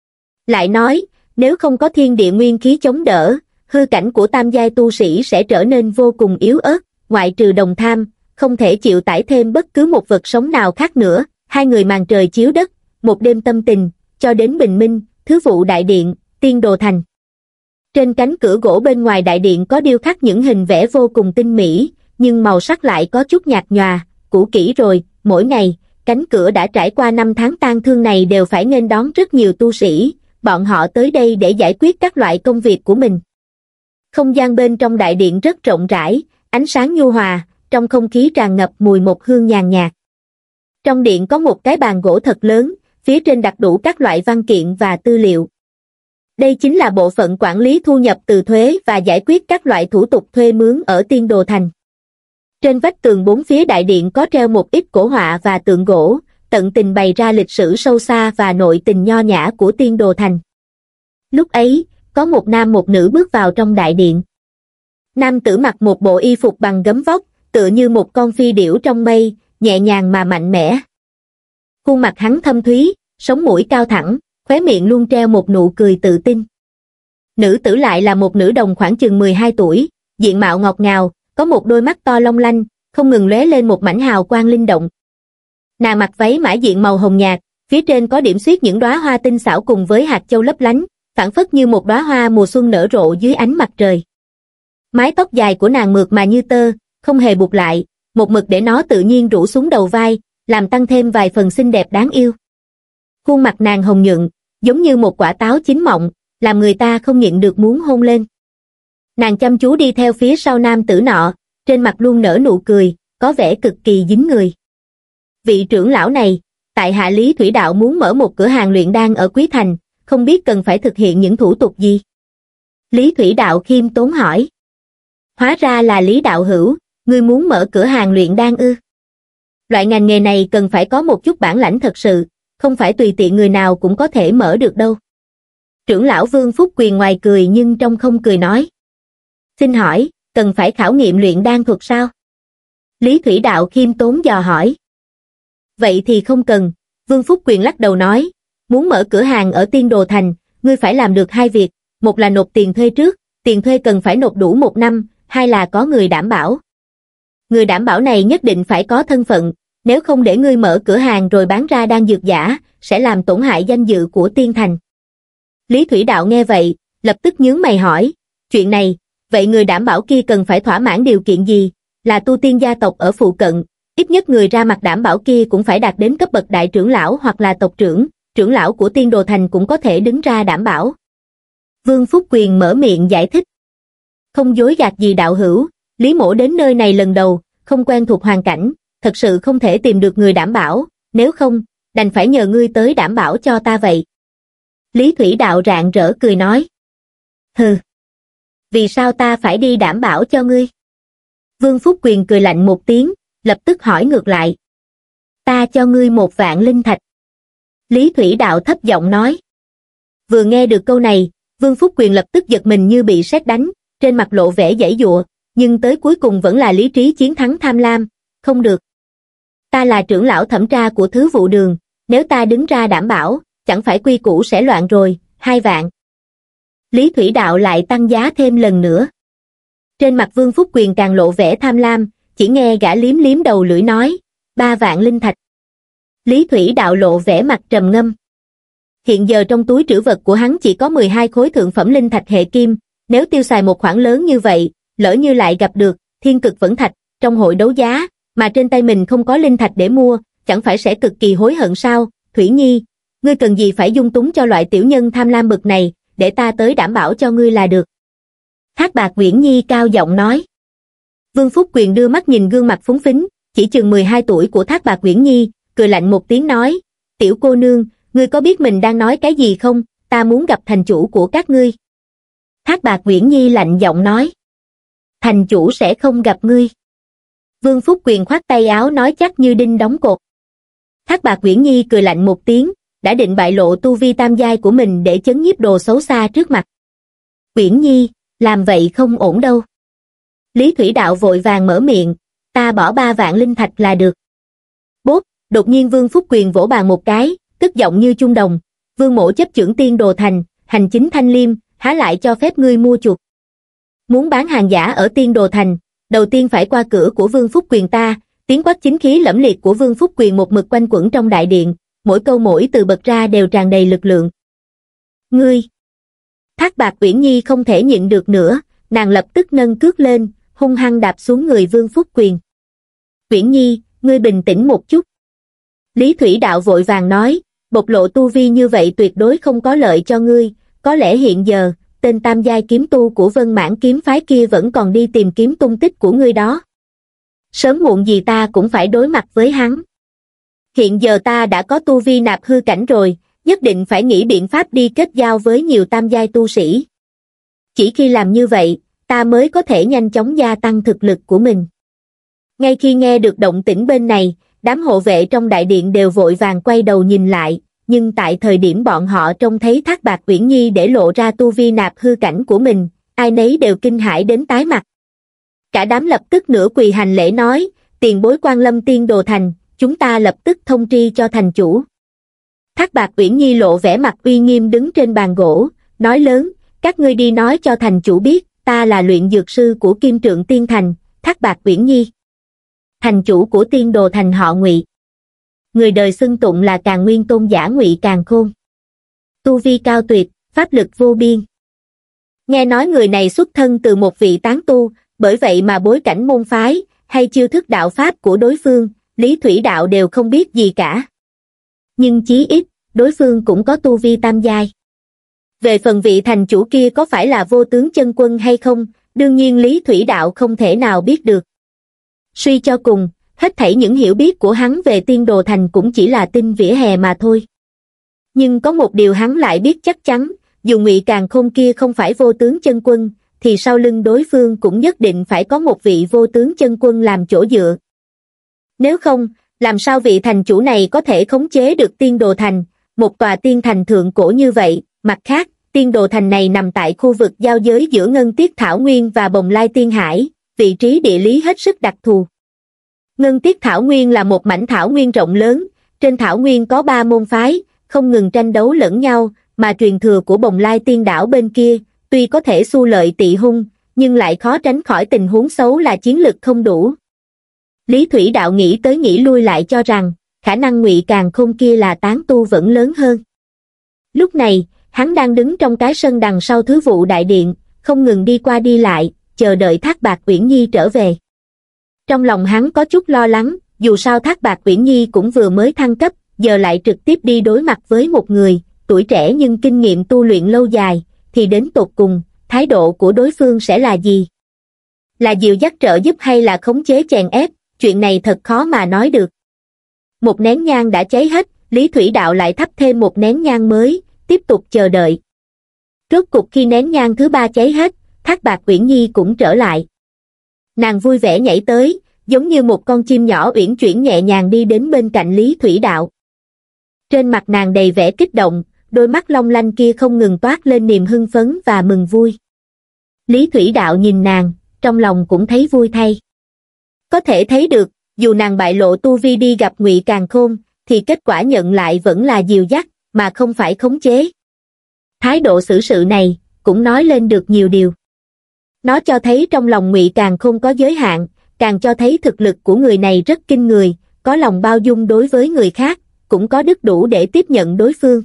Lại nói, nếu không có thiên địa nguyên khí chống đỡ, hư cảnh của tam giai tu sĩ sẽ trở nên vô cùng yếu ớt, ngoại trừ đồng tham, không thể chịu tải thêm bất cứ một vật sống nào khác nữa. Hai người màn trời chiếu đất, một đêm tâm tình, cho đến bình minh, thứ vụ đại điện, Tiên Đồ Thành. Trên cánh cửa gỗ bên ngoài đại điện có điêu khắc những hình vẽ vô cùng tinh mỹ, nhưng màu sắc lại có chút nhạt nhòa, cũ kỹ rồi. Mỗi ngày, cánh cửa đã trải qua năm tháng tang thương này đều phải nghênh đón rất nhiều tu sĩ, bọn họ tới đây để giải quyết các loại công việc của mình. Không gian bên trong đại điện rất rộng rãi, ánh sáng nhu hòa, trong không khí tràn ngập mùi một hương nhàn nhạt. Trong điện có một cái bàn gỗ thật lớn, phía trên đặt đủ các loại văn kiện và tư liệu. Đây chính là bộ phận quản lý thu nhập từ thuế và giải quyết các loại thủ tục thuê mướn ở Tiên Đồ Thành. Trên vách tường bốn phía đại điện có treo một ít cổ họa và tượng gỗ, tận tình bày ra lịch sử sâu xa và nội tình nho nhã của Tiên Đồ Thành. Lúc ấy, có một nam một nữ bước vào trong đại điện. Nam tử mặc một bộ y phục bằng gấm vóc, tựa như một con phi điểu trong mây, nhẹ nhàng mà mạnh mẽ. Khuôn mặt hắn thâm thúy, sống mũi cao thẳng, khóe miệng luôn treo một nụ cười tự tin. Nữ tử lại là một nữ đồng khoảng chừng mười hai tuổi, diện mạo ngọt ngào, có một đôi mắt to long lanh, không ngừng lóe lên một mảnh hào quang linh động. Nàng mặc váy mã diện màu hồng nhạt, phía trên có điểm xuyết những đóa hoa tinh xảo cùng với hạt châu lấp lánh, phảng phất như một đóa hoa mùa xuân nở rộ dưới ánh mặt trời. Mái tóc dài của nàng mượt mà như tơ, không hề buộc lại, một mực để nó tự nhiên rủ xuống đầu vai, làm tăng thêm vài phần xinh đẹp đáng yêu. Khuôn mặt nàng hồng nhuận, giống như một quả táo chín mọng, làm người ta không nhịn được muốn hôn lên. Nàng chăm chú đi theo phía sau nam tử nọ, trên mặt luôn nở nụ cười, có vẻ cực kỳ dính người. Vị trưởng lão này, tại hạ Lý Thủy Đạo muốn mở một cửa hàng luyện đan ở Quý Thành, không biết cần phải thực hiện những thủ tục gì? Lý Thủy Đạo khiêm tốn hỏi. Hóa ra là Lý Đạo Hữu, ngươi muốn mở cửa hàng luyện đan ư? Loại ngành nghề này cần phải có một chút bản lãnh thật sự, không phải tùy tiện người nào cũng có thể mở được đâu. Trưởng lão Vương Phúc Quyền ngoài cười nhưng trong không cười nói. Xin hỏi, cần phải khảo nghiệm luyện đan thuật sao? Lý Thủy Đạo khiêm tốn dò hỏi. Vậy thì không cần, Vương Phúc Quyền lắc đầu nói. Muốn mở cửa hàng ở Tiên Đồ Thành, ngươi phải làm được hai việc, một là nộp tiền thuê trước, tiền thuê cần phải nộp đủ một năm, hai là có người đảm bảo. Người đảm bảo này nhất định phải có thân phận, nếu không để ngươi mở cửa hàng rồi bán ra đan dược giả, sẽ làm tổn hại danh dự của Tiên Thành. Lý Thủy Đạo nghe vậy, lập tức nhướng mày hỏi, chuyện này, vậy người đảm bảo kia cần phải thỏa mãn điều kiện gì? Là tu tiên gia tộc ở phụ cận, ít nhất người ra mặt đảm bảo kia cũng phải đạt đến cấp bậc đại trưởng lão hoặc là tộc trưởng, trưởng lão của Tiên Đồ Thành cũng có thể đứng ra đảm bảo. Vương Phúc Quyền mở miệng giải thích. Không dối gạt gì đạo hữu, Lý mỗ đến nơi này lần đầu, không quen thuộc hoàn cảnh, thật sự không thể tìm được người đảm bảo, nếu không, đành phải nhờ ngươi tới đảm bảo cho ta vậy. Lý Thủy Đạo rạng rỡ cười nói. Hừ, vì sao ta phải đi đảm bảo cho ngươi? Vương Phúc Quyền cười lạnh một tiếng, lập tức hỏi ngược lại. Ta cho ngươi một vạn linh thạch. Lý Thủy Đạo thấp giọng nói. Vừa nghe được câu này, Vương Phúc Quyền lập tức giật mình như bị sét đánh, trên mặt lộ vẻ giãy giụa, nhưng tới cuối cùng vẫn là lý trí chiến thắng tham lam, không được. Ta là trưởng lão thẩm tra của Thứ Vụ Đường, nếu ta đứng ra đảm bảo, chẳng phải quy củ sẽ loạn rồi, hai vạn. Lý Thủy Đạo lại tăng giá thêm lần nữa. Trên mặt Vương Phúc Quyền càng lộ vẻ tham lam, chỉ nghe gã liếm liếm đầu lưỡi nói, ba vạn linh thạch. Lý Thủy Đạo lộ vẻ mặt trầm ngâm. Hiện giờ trong túi trữ vật của hắn chỉ có mười hai khối thượng phẩm linh thạch hệ kim, nếu tiêu xài một khoản lớn như vậy, lỡ như lại gặp được thiên cực vẫn thạch trong hội đấu giá, mà trên tay mình không có linh thạch để mua, chẳng phải sẽ cực kỳ hối hận sao? Thủy Nhi, ngươi cần gì phải dung túng cho loại tiểu nhân tham lam bực này, để ta tới đảm bảo cho ngươi là được. Thác Bạt Uyển Nhi cao giọng nói. Vương Phúc Quyền đưa mắt nhìn gương mặt phúng phính, chỉ chừng mười hai tuổi của Thác Bạt Uyển Nhi, cười lạnh một tiếng nói, tiểu cô nương, ngươi có biết mình đang nói cái gì không? Ta muốn gặp thành chủ của các ngươi. Thác Bạt Uyển Nhi lạnh giọng nói. Thành chủ sẽ không gặp ngươi. Vương Phúc Quyền khoát tay áo nói chắc như đinh đóng cột. Thác Bạt Uyển Nhi cười lạnh một tiếng, đã định bại lộ tu vi tam giai của mình để chấn nhiếp đồ xấu xa trước mặt. Uyển Nhi, làm vậy không ổn đâu. Lý Thủy Đạo vội vàng mở miệng, ta bỏ ba vạn linh thạch là được. Bốp, Đột nhiên Vương Phúc Quyền vỗ bàn một cái, tức giọng như chuông đồng, Vương mỗ chấp chưởng Tiên Đồ Thành, hành chính thanh liêm, há lại cho phép ngươi mua chuộc. Muốn bán hàng giả ở Tiên Đồ Thành, đầu tiên phải qua cửa của Vương Phúc Quyền ta. Tiếng quát chính khí lẫm liệt của Vương Phúc Quyền một mực quanh quẩn trong đại điện, mỗi câu mỗi từ bật ra đều tràn đầy lực lượng. Ngươi! Thác Bạt Uyển Nhi không thể nhịn được nữa, nàng lập tức nâng cước lên, hung hăng đạp xuống người Vương Phúc Quyền. Uyển Nhi, ngươi bình tĩnh một chút. Lý Thủy Đạo vội vàng nói, bộc lộ tu vi như vậy tuyệt đối không có lợi cho ngươi, có lẽ hiện giờ, tên tam giai kiếm tu của Vân Mãn kiếm phái kia vẫn còn đi tìm kiếm tung tích của ngươi đó. Sớm muộn gì ta cũng phải đối mặt với hắn. Hiện giờ ta đã có tu vi nạp hư cảnh rồi, nhất định phải nghĩ biện pháp đi kết giao với nhiều tam giai tu sĩ. Chỉ khi làm như vậy, ta mới có thể nhanh chóng gia tăng thực lực của mình. Ngay khi nghe được động tĩnh bên này, đám hộ vệ trong đại điện đều vội vàng quay đầu nhìn lại, nhưng tại thời điểm bọn họ trông thấy Thác Bạt Uyển Nhi để lộ ra tu vi nạp hư cảnh của mình, ai nấy đều kinh hãi đến tái mặt. Cả đám lập tức nửa quỳ hành lễ nói, tiền bối quan lâm Tiên Đồ Thành, chúng ta lập tức thông tri cho thành chủ. Thác Bạt Uyển Nhi lộ vẻ mặt uy nghiêm đứng trên bàn gỗ, nói lớn, các ngươi đi nói cho thành chủ biết, ta là luyện dược sư của Kim Trượng Tiên Thành, Thác Bạt Uyển Nhi. Thành chủ của Tiên Đồ Thành họ Ngụy. Người đời xưng tụng là Càn Nguyên Tôn giả Ngụy Càn Khôn. Tu vi cao tuyệt, pháp lực vô biên. Nghe nói người này xuất thân từ một vị tán tu, bởi vậy mà bối cảnh môn phái, hay chiêu thức đạo pháp của đối phương, Lý Thủy Đạo đều không biết gì cả. Nhưng chí ít, đối phương cũng có tu vi tam giai. Về phần vị thành chủ kia có phải là Vô Tướng Chân Quân hay không, đương nhiên Lý Thủy Đạo không thể nào biết được. Suy cho cùng, hết thảy những hiểu biết của hắn về Tiên Đồ Thành cũng chỉ là tin vỉa hè mà thôi. Nhưng có một điều hắn lại biết chắc chắn, dù Ngụy Càn Khôn kia không phải Vô Tướng Chân Quân, thì sau lưng đối phương cũng nhất định phải có một vị Vô Tướng Chân Quân làm chỗ dựa. Nếu không, làm sao vị thành chủ này có thể khống chế được Tiên Đồ Thành, một tòa tiên thành thượng cổ như vậy? Mặt khác, Tiên Đồ Thành này nằm tại khu vực giao giới giữa Ngân Tiết Thảo Nguyên và Bồng Lai Tiên Hải, vị trí địa lý hết sức đặc thù. Ngân Tiết Thảo Nguyên là một mảnh thảo nguyên rộng lớn, trên thảo nguyên có ba môn phái, không ngừng tranh đấu lẫn nhau, mà truyền thừa của Bồng Lai Tiên Đảo bên kia, tuy có thể xu lợi tị hung, nhưng lại khó tránh khỏi tình huống xấu là chiến lực không đủ. Lý Thủy Đạo nghĩ tới nghĩ lui lại cho rằng, khả năng Ngụy Càn Khôn kia là tán tu vẫn lớn hơn. Lúc này, hắn đang đứng trong cái sân đằng sau Thứ Vụ Đại Điện, không ngừng đi qua đi lại, chờ đợi Thác Bạt Uyển Nhi trở về. Trong lòng hắn có chút lo lắng, dù sao Thác Bạt Uyển Nhi cũng vừa mới thăng cấp, giờ lại trực tiếp đi đối mặt với một người, tuổi trẻ nhưng kinh nghiệm tu luyện lâu dài, thì đến tột cùng, thái độ của đối phương sẽ là gì? Là dìu dắt trợ giúp hay là khống chế chèn ép, chuyện này thật khó mà nói được. Một nén nhang đã cháy hết, Lý Thủy Đạo lại thắp thêm một nén nhang mới, tiếp tục chờ đợi. Rốt cục khi nén nhang thứ ba cháy hết, Thác Bạt Uyển Nhi cũng trở lại. Nàng vui vẻ nhảy tới, giống như một con chim nhỏ uyển chuyển nhẹ nhàng đi đến bên cạnh Lý Thủy Đạo. Trên mặt nàng đầy vẻ kích động, đôi mắt long lanh kia không ngừng toát lên niềm hưng phấn và mừng vui. Lý Thủy Đạo nhìn nàng, trong lòng cũng thấy vui thay. Có thể thấy được, dù nàng bại lộ tu vi đi gặp Ngụy Càn Khôn, thì kết quả nhận lại vẫn là dìu dắt, mà không phải khống chế. Thái độ xử sự này, cũng nói lên được nhiều điều. Nó cho thấy trong lòng Ngụy Càn Khôn có giới hạn, càng cho thấy thực lực của người này rất kinh người, có lòng bao dung đối với người khác, cũng có đức đủ để tiếp nhận đối phương.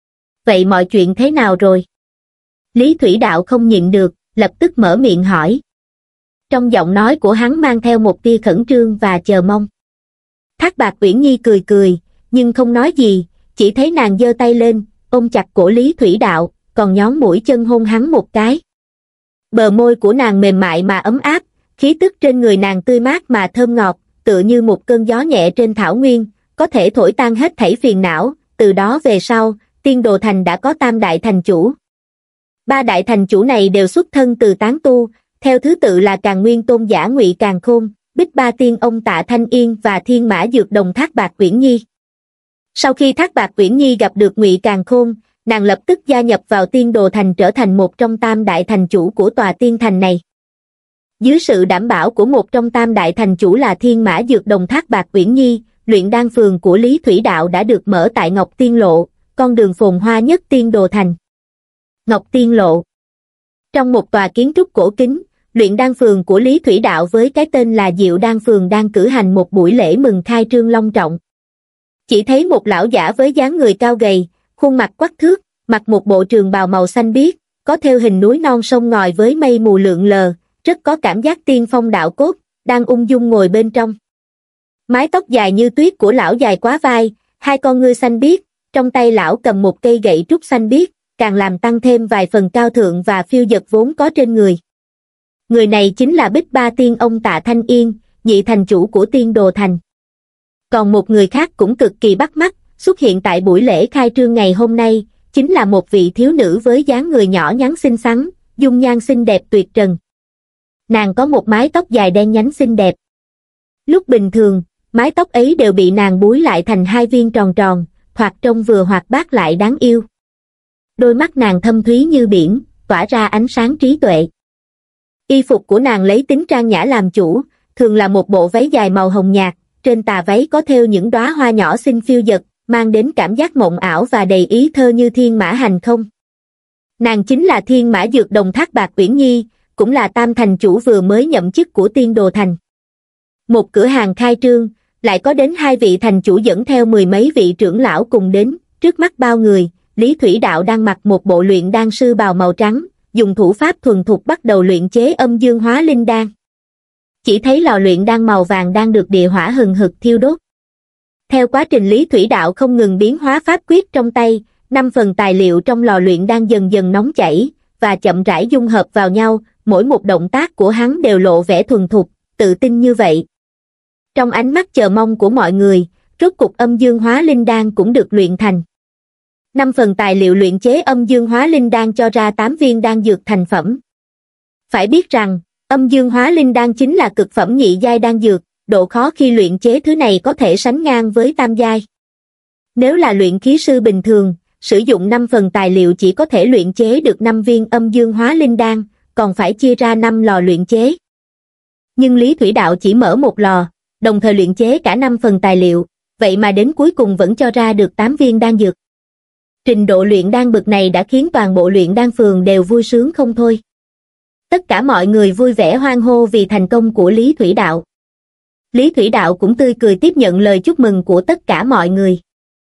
Vậy mọi chuyện thế nào rồi? Lý Thủy Đạo không nhịn được, lập tức mở miệng hỏi. Trong giọng nói của hắn mang theo một tia khẩn trương và chờ mong. Thác Bạt Uyển Nhi cười cười, nhưng không nói gì, chỉ thấy nàng giơ tay lên, ôm chặt cổ Lý Thủy Đạo, còn nhón mũi chân hôn hắn một cái. Bờ môi của nàng mềm mại mà ấm áp, khí tức trên người nàng tươi mát mà thơm ngọt, tựa như một cơn gió nhẹ trên thảo nguyên, có thể thổi tan hết thảy phiền não. Từ đó về sau, Tiên Đồ Thành đã có tam đại thành chủ. Ba đại thành chủ này đều xuất thân từ tán tu, theo thứ tự là Càn Nguyên Tôn giả Ngụy Càn Khôn, Bích Ba Tiên Ông Tạ Thanh Yên và Thiên Mã Dược Đồng Thác Bạt Uyển Nhi. Sau khi Thác Bạt Uyển Nhi gặp được Ngụy Càn Khôn, nàng lập tức gia nhập vào Tiên Đồ Thành trở thành một trong tam đại thành chủ của tòa tiên thành này. Dưới sự đảm bảo của một trong tam đại thành chủ là Thiên Mã Dược Đồng Thác Bạt Uyển Nhi, luyện đan phường của Lý Thủy Đạo đã được mở tại Ngọc Tiên Lộ, con đường phồn hoa nhất Tiên Đồ Thành. Ngọc Tiên Lộ. Trong một tòa kiến trúc cổ kính, luyện đan phường của Lý Thủy Đạo với cái tên là Diệu Đan Phường đang cử hành một buổi lễ mừng khai trương long trọng. Chỉ thấy một lão giả với dáng người cao gầy, khuôn mặt quắc thước, mặc một bộ trường bào màu xanh biếc, có thêu hình núi non sông ngòi với mây mù lượn lờ, rất có cảm giác tiên phong đạo cốt, đang ung dung ngồi bên trong. Mái tóc dài như tuyết của lão dài quá vai, hai con ngươi xanh biếc, trong tay lão cầm một cây gậy trúc xanh biếc, càng làm tăng thêm vài phần cao thượng và phiêu dật vốn có trên người. Người này chính là Bích Ba Tiên ông Tạ Thanh Yên, nhị thành chủ của Tiên Đồ Thành. Còn một người khác cũng cực kỳ bắt mắt, xuất hiện tại buổi lễ khai trương ngày hôm nay, chính là một vị thiếu nữ với dáng người nhỏ nhắn xinh xắn, dung nhan xinh đẹp tuyệt trần. Nàng có một mái tóc dài đen nhánh xinh đẹp. Lúc bình thường, mái tóc ấy đều bị nàng búi lại thành hai viên tròn tròn, thoạt trông vừa hoạt bát lại đáng yêu. Đôi mắt nàng thâm thúy như biển, tỏa ra ánh sáng trí tuệ. Y phục của nàng lấy tính trang nhã làm chủ, thường là một bộ váy dài màu hồng nhạt, trên tà váy có thêu những đóa hoa nhỏ xinh phiêu dật, mang đến cảm giác mộng ảo và đầy ý thơ như thiên mã hành không. Nàng chính là Thiên Mã Dược Đồng Thác Bạt Uyển Nhi, cũng là tam thành chủ vừa mới nhậm chức của Tiên Đồ Thành. Một cửa hàng khai trương, lại có đến hai vị thành chủ dẫn theo mười mấy vị trưởng lão cùng đến, trước mắt bao người, Lý Thủy Đạo đang mặc một bộ luyện đan sư bào màu trắng, dùng thủ pháp thuần thục bắt đầu luyện chế âm dương hóa linh đan. Chỉ thấy lò luyện đan màu vàng đang được địa hỏa hừng hực thiêu đốt. Theo quá trình Lý Thủy Đạo không ngừng biến hóa pháp quyết trong tay, năm phần tài liệu trong lò luyện đan dần dần nóng chảy, và chậm rãi dung hợp vào nhau, mỗi một động tác của hắn đều lộ vẻ thuần thục, tự tin như vậy. Trong ánh mắt chờ mong của mọi người, rốt cục âm dương hóa linh đan cũng được luyện thành. Năm phần tài liệu luyện chế âm dương hóa linh đan cho ra tám viên đan dược thành phẩm. Phải biết rằng, âm dương hóa linh đan chính là cực phẩm nhị giai đan dược, độ khó khi luyện chế thứ này có thể sánh ngang với tam giai. Nếu là luyện khí sư bình thường, sử dụng năm phần tài liệu chỉ có thể luyện chế được năm viên âm dương hóa linh đan, còn phải chia ra năm lò luyện chế. Nhưng Lý Thủy Đạo chỉ mở một lò, đồng thời luyện chế cả năm phần tài liệu, vậy mà đến cuối cùng vẫn cho ra được tám viên đan dược. Trình độ luyện đan bậc này đã khiến toàn bộ luyện đan phường đều vui sướng không thôi. Tất cả mọi người vui vẻ hoan hô vì thành công của Lý Thủy Đạo. Lý Thủy Đạo cũng tươi cười tiếp nhận lời chúc mừng của tất cả mọi người.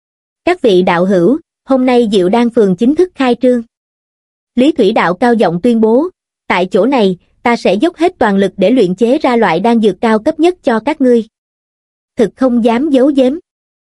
Các vị đạo hữu, hôm nay Diệu Đan Phường chính thức khai trương. Lý Thủy Đạo cao giọng tuyên bố, tại chỗ này, ta sẽ dốc hết toàn lực để luyện chế ra loại đan dược cao cấp nhất cho các ngươi. Thực không dám giấu giếm.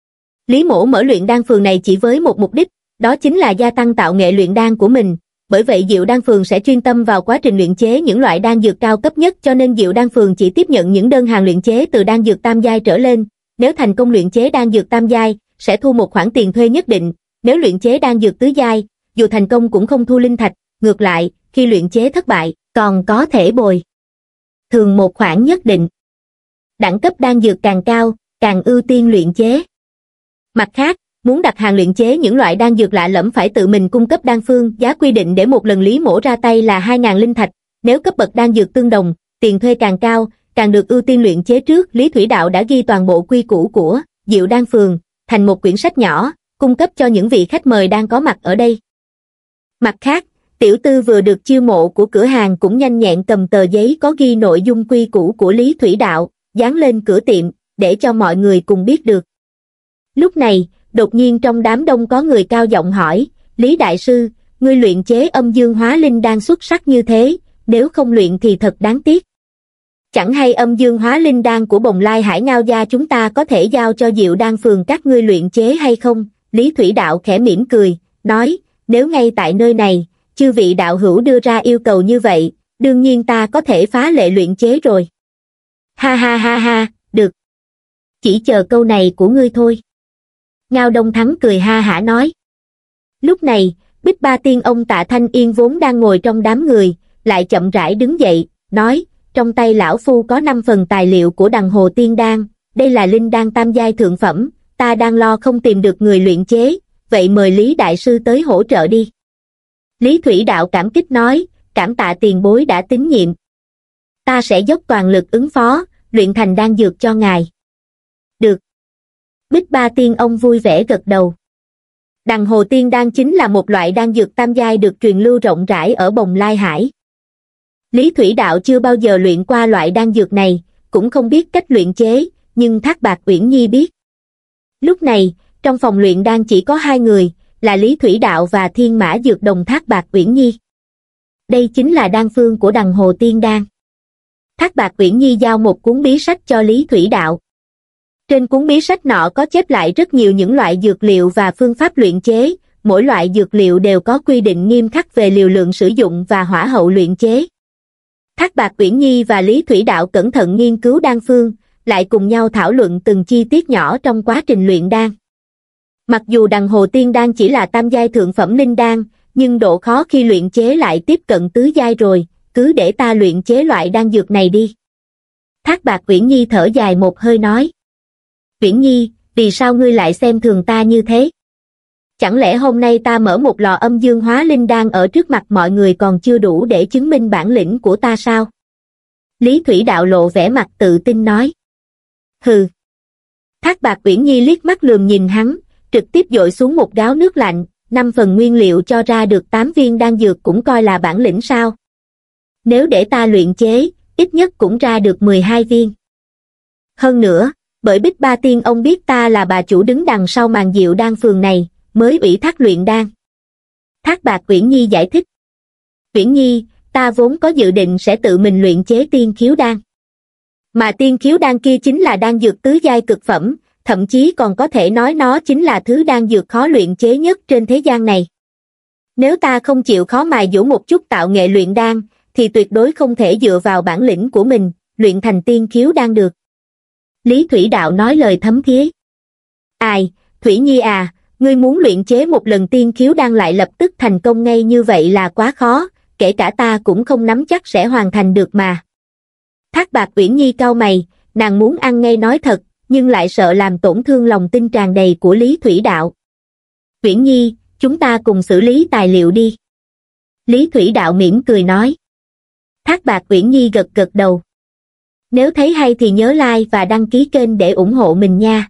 Lý Mỗ mở luyện đan phường này chỉ với một mục đích, đó chính là gia tăng tạo nghệ luyện đan của mình. Bởi vậy Diệu Đan Phường sẽ chuyên tâm vào quá trình luyện chế những loại đan dược cao cấp nhất, cho nên Diệu Đan Phường chỉ tiếp nhận những đơn hàng luyện chế từ đan dược tam giai trở lên. Nếu thành công luyện chế đan dược tam giai, sẽ thu một khoản tiền thuê nhất định. Nếu luyện chế đan dược tứ giai, dù thành công cũng không thu linh thạch, ngược lại, khi luyện chế thất bại, còn có thể bồi thường một khoản nhất định. Đẳng cấp đan dược càng cao, càng ưu tiên luyện chế. Mặt khác, muốn đặt hàng luyện chế những loại đan dược lạ lẫm phải tự mình cung cấp đan phương, giá quy định để một lần Lý Mỗ ra tay là hai nghìn linh thạch, nếu cấp bậc đan dược tương đồng, tiền thuê càng cao, càng được ưu tiên luyện chế trước. Lý Thủy Đạo đã ghi toàn bộ quy củ của Diệu Đan Phường thành một quyển sách nhỏ, cung cấp cho những vị khách mời đang có mặt ở đây. Mặt khác, tiểu tư vừa được chiêu mộ của cửa hàng cũng nhanh nhẹn cầm tờ giấy có ghi nội dung quy củ của Lý Thủy Đạo, dán lên cửa tiệm, để cho mọi người cùng biết được. Lúc này, đột nhiên trong đám đông có người cao giọng hỏi, Lý Đại Sư, ngươi luyện chế âm dương hóa linh đan xuất sắc như thế, nếu không luyện thì thật đáng tiếc. Chẳng hay âm dương hóa linh đan của Bồng Lai Hải Ngao gia chúng ta có thể giao cho Diệu Đan Phường các ngươi luyện chế hay không? Lý Thủy Đạo khẽ mỉm cười, nói, nếu ngay tại nơi này, chư vị đạo hữu đưa ra yêu cầu như vậy, đương nhiên ta có thể phá lệ luyện chế rồi. Ha ha ha ha, được. Chỉ chờ câu này của ngươi thôi. Ngao Đông Thắng cười ha hả nói. Lúc này, Bích Ba Tiên ông Tạ Thanh Yên vốn đang ngồi trong đám người, lại chậm rãi đứng dậy, nói, trong tay lão phu có năm phần tài liệu của Đằng Hồ Tiên Đan, đây là linh đan tam giai thượng phẩm, ta đang lo không tìm được người luyện chế, vậy mời Lý Đại Sư tới hỗ trợ đi. Lý Thủy Đạo cảm kích nói, cảm tạ tiền bối đã tín nhiệm. Ta sẽ dốc toàn lực ứng phó, luyện thành đan dược cho ngài. Được. Bích Ba Tiên ông vui vẻ gật đầu. Đằng hồ tiên đan chính là một loại đan dược tam giai được truyền lưu rộng rãi ở Bồng Lai Hải. Lý Thủy Đạo chưa bao giờ luyện qua loại đan dược này, cũng không biết cách luyện chế, nhưng Thác Bạt Uyển Nhi biết. Lúc này, trong phòng luyện đan chỉ có hai người, là Lý Thủy Đạo và Thiên Mã Dược Đồng Thác Bạt Uyển Nhi. Đây chính là đan phương của đằng hồ tiên đan. Thác Bạt Uyển Nhi giao một cuốn bí sách cho Lý Thủy Đạo. Trên cuốn bí sách nọ có chép lại rất nhiều những loại dược liệu và phương pháp luyện chế, mỗi loại dược liệu đều có quy định nghiêm khắc về liều lượng sử dụng và hỏa hậu luyện chế. Thác Bạt Uyển Nhi và Lý Thủy Đạo cẩn thận nghiên cứu đan phương, lại cùng nhau thảo luận từng chi tiết nhỏ trong quá trình luyện đan. Mặc dù đằng hồ tiên đan chỉ là tam giai thượng phẩm linh đan, nhưng độ khó khi luyện chế lại tiếp cận tứ giai rồi, cứ để ta luyện chế loại đan dược này đi. Thác Bạt Uyển Nhi thở dài một hơi nói. Uyển Nhi, vì sao ngươi lại xem thường ta như thế? Chẳng lẽ hôm nay ta mở một lò âm dương hóa linh đan ở trước mặt mọi người còn chưa đủ để chứng minh bản lĩnh của ta sao? Lý Thủy Đạo lộ vẻ mặt tự tin nói. Hừ. Thác Bạt Uyển Nhi liếc mắt lườm nhìn hắn, trực tiếp dội xuống một gáo nước lạnh, năm phần nguyên liệu cho ra được tám viên đan dược cũng coi là bản lĩnh sao? Nếu để ta luyện chế, ít nhất cũng ra được mười hai viên. Hơn nữa, bởi Bích Ba Tiên ông biết ta là bà chủ đứng đằng sau màn diệu đan phường này, mới ủy thác luyện đan. Thác Bạt Uyển Nhi giải thích. Uyển Nhi, ta vốn có dự định sẽ tự mình luyện chế tiên khiếu đan. Mà tiên khiếu đan kia chính là đan dược tứ giai cực phẩm, thậm chí còn có thể nói nó chính là thứ đan dược khó luyện chế nhất trên thế gian này. Nếu ta không chịu khó mài dũa một chút tạo nghệ luyện đan, thì tuyệt đối không thể dựa vào bản lĩnh của mình, luyện thành tiên khiếu đan được. Lý Thủy Đạo nói lời thấm thía. Ai, Thủy Nhi à, ngươi muốn luyện chế một lần tiên khiếu đan lại lập tức thành công ngay như vậy là quá khó, kể cả ta cũng không nắm chắc sẽ hoàn thành được mà. Thác Bạt Uyển Nhi cau mày, nàng muốn ăn ngay nói thật, nhưng lại sợ làm tổn thương lòng tin tràn đầy của Lý Thủy Đạo. Uyển Nhi, chúng ta cùng xử lý tài liệu đi. Lý Thủy Đạo mỉm cười nói. Thác Bạt Uyển Nhi gật gật đầu. Nếu thấy hay thì nhớ like và đăng ký kênh để ủng hộ mình nha.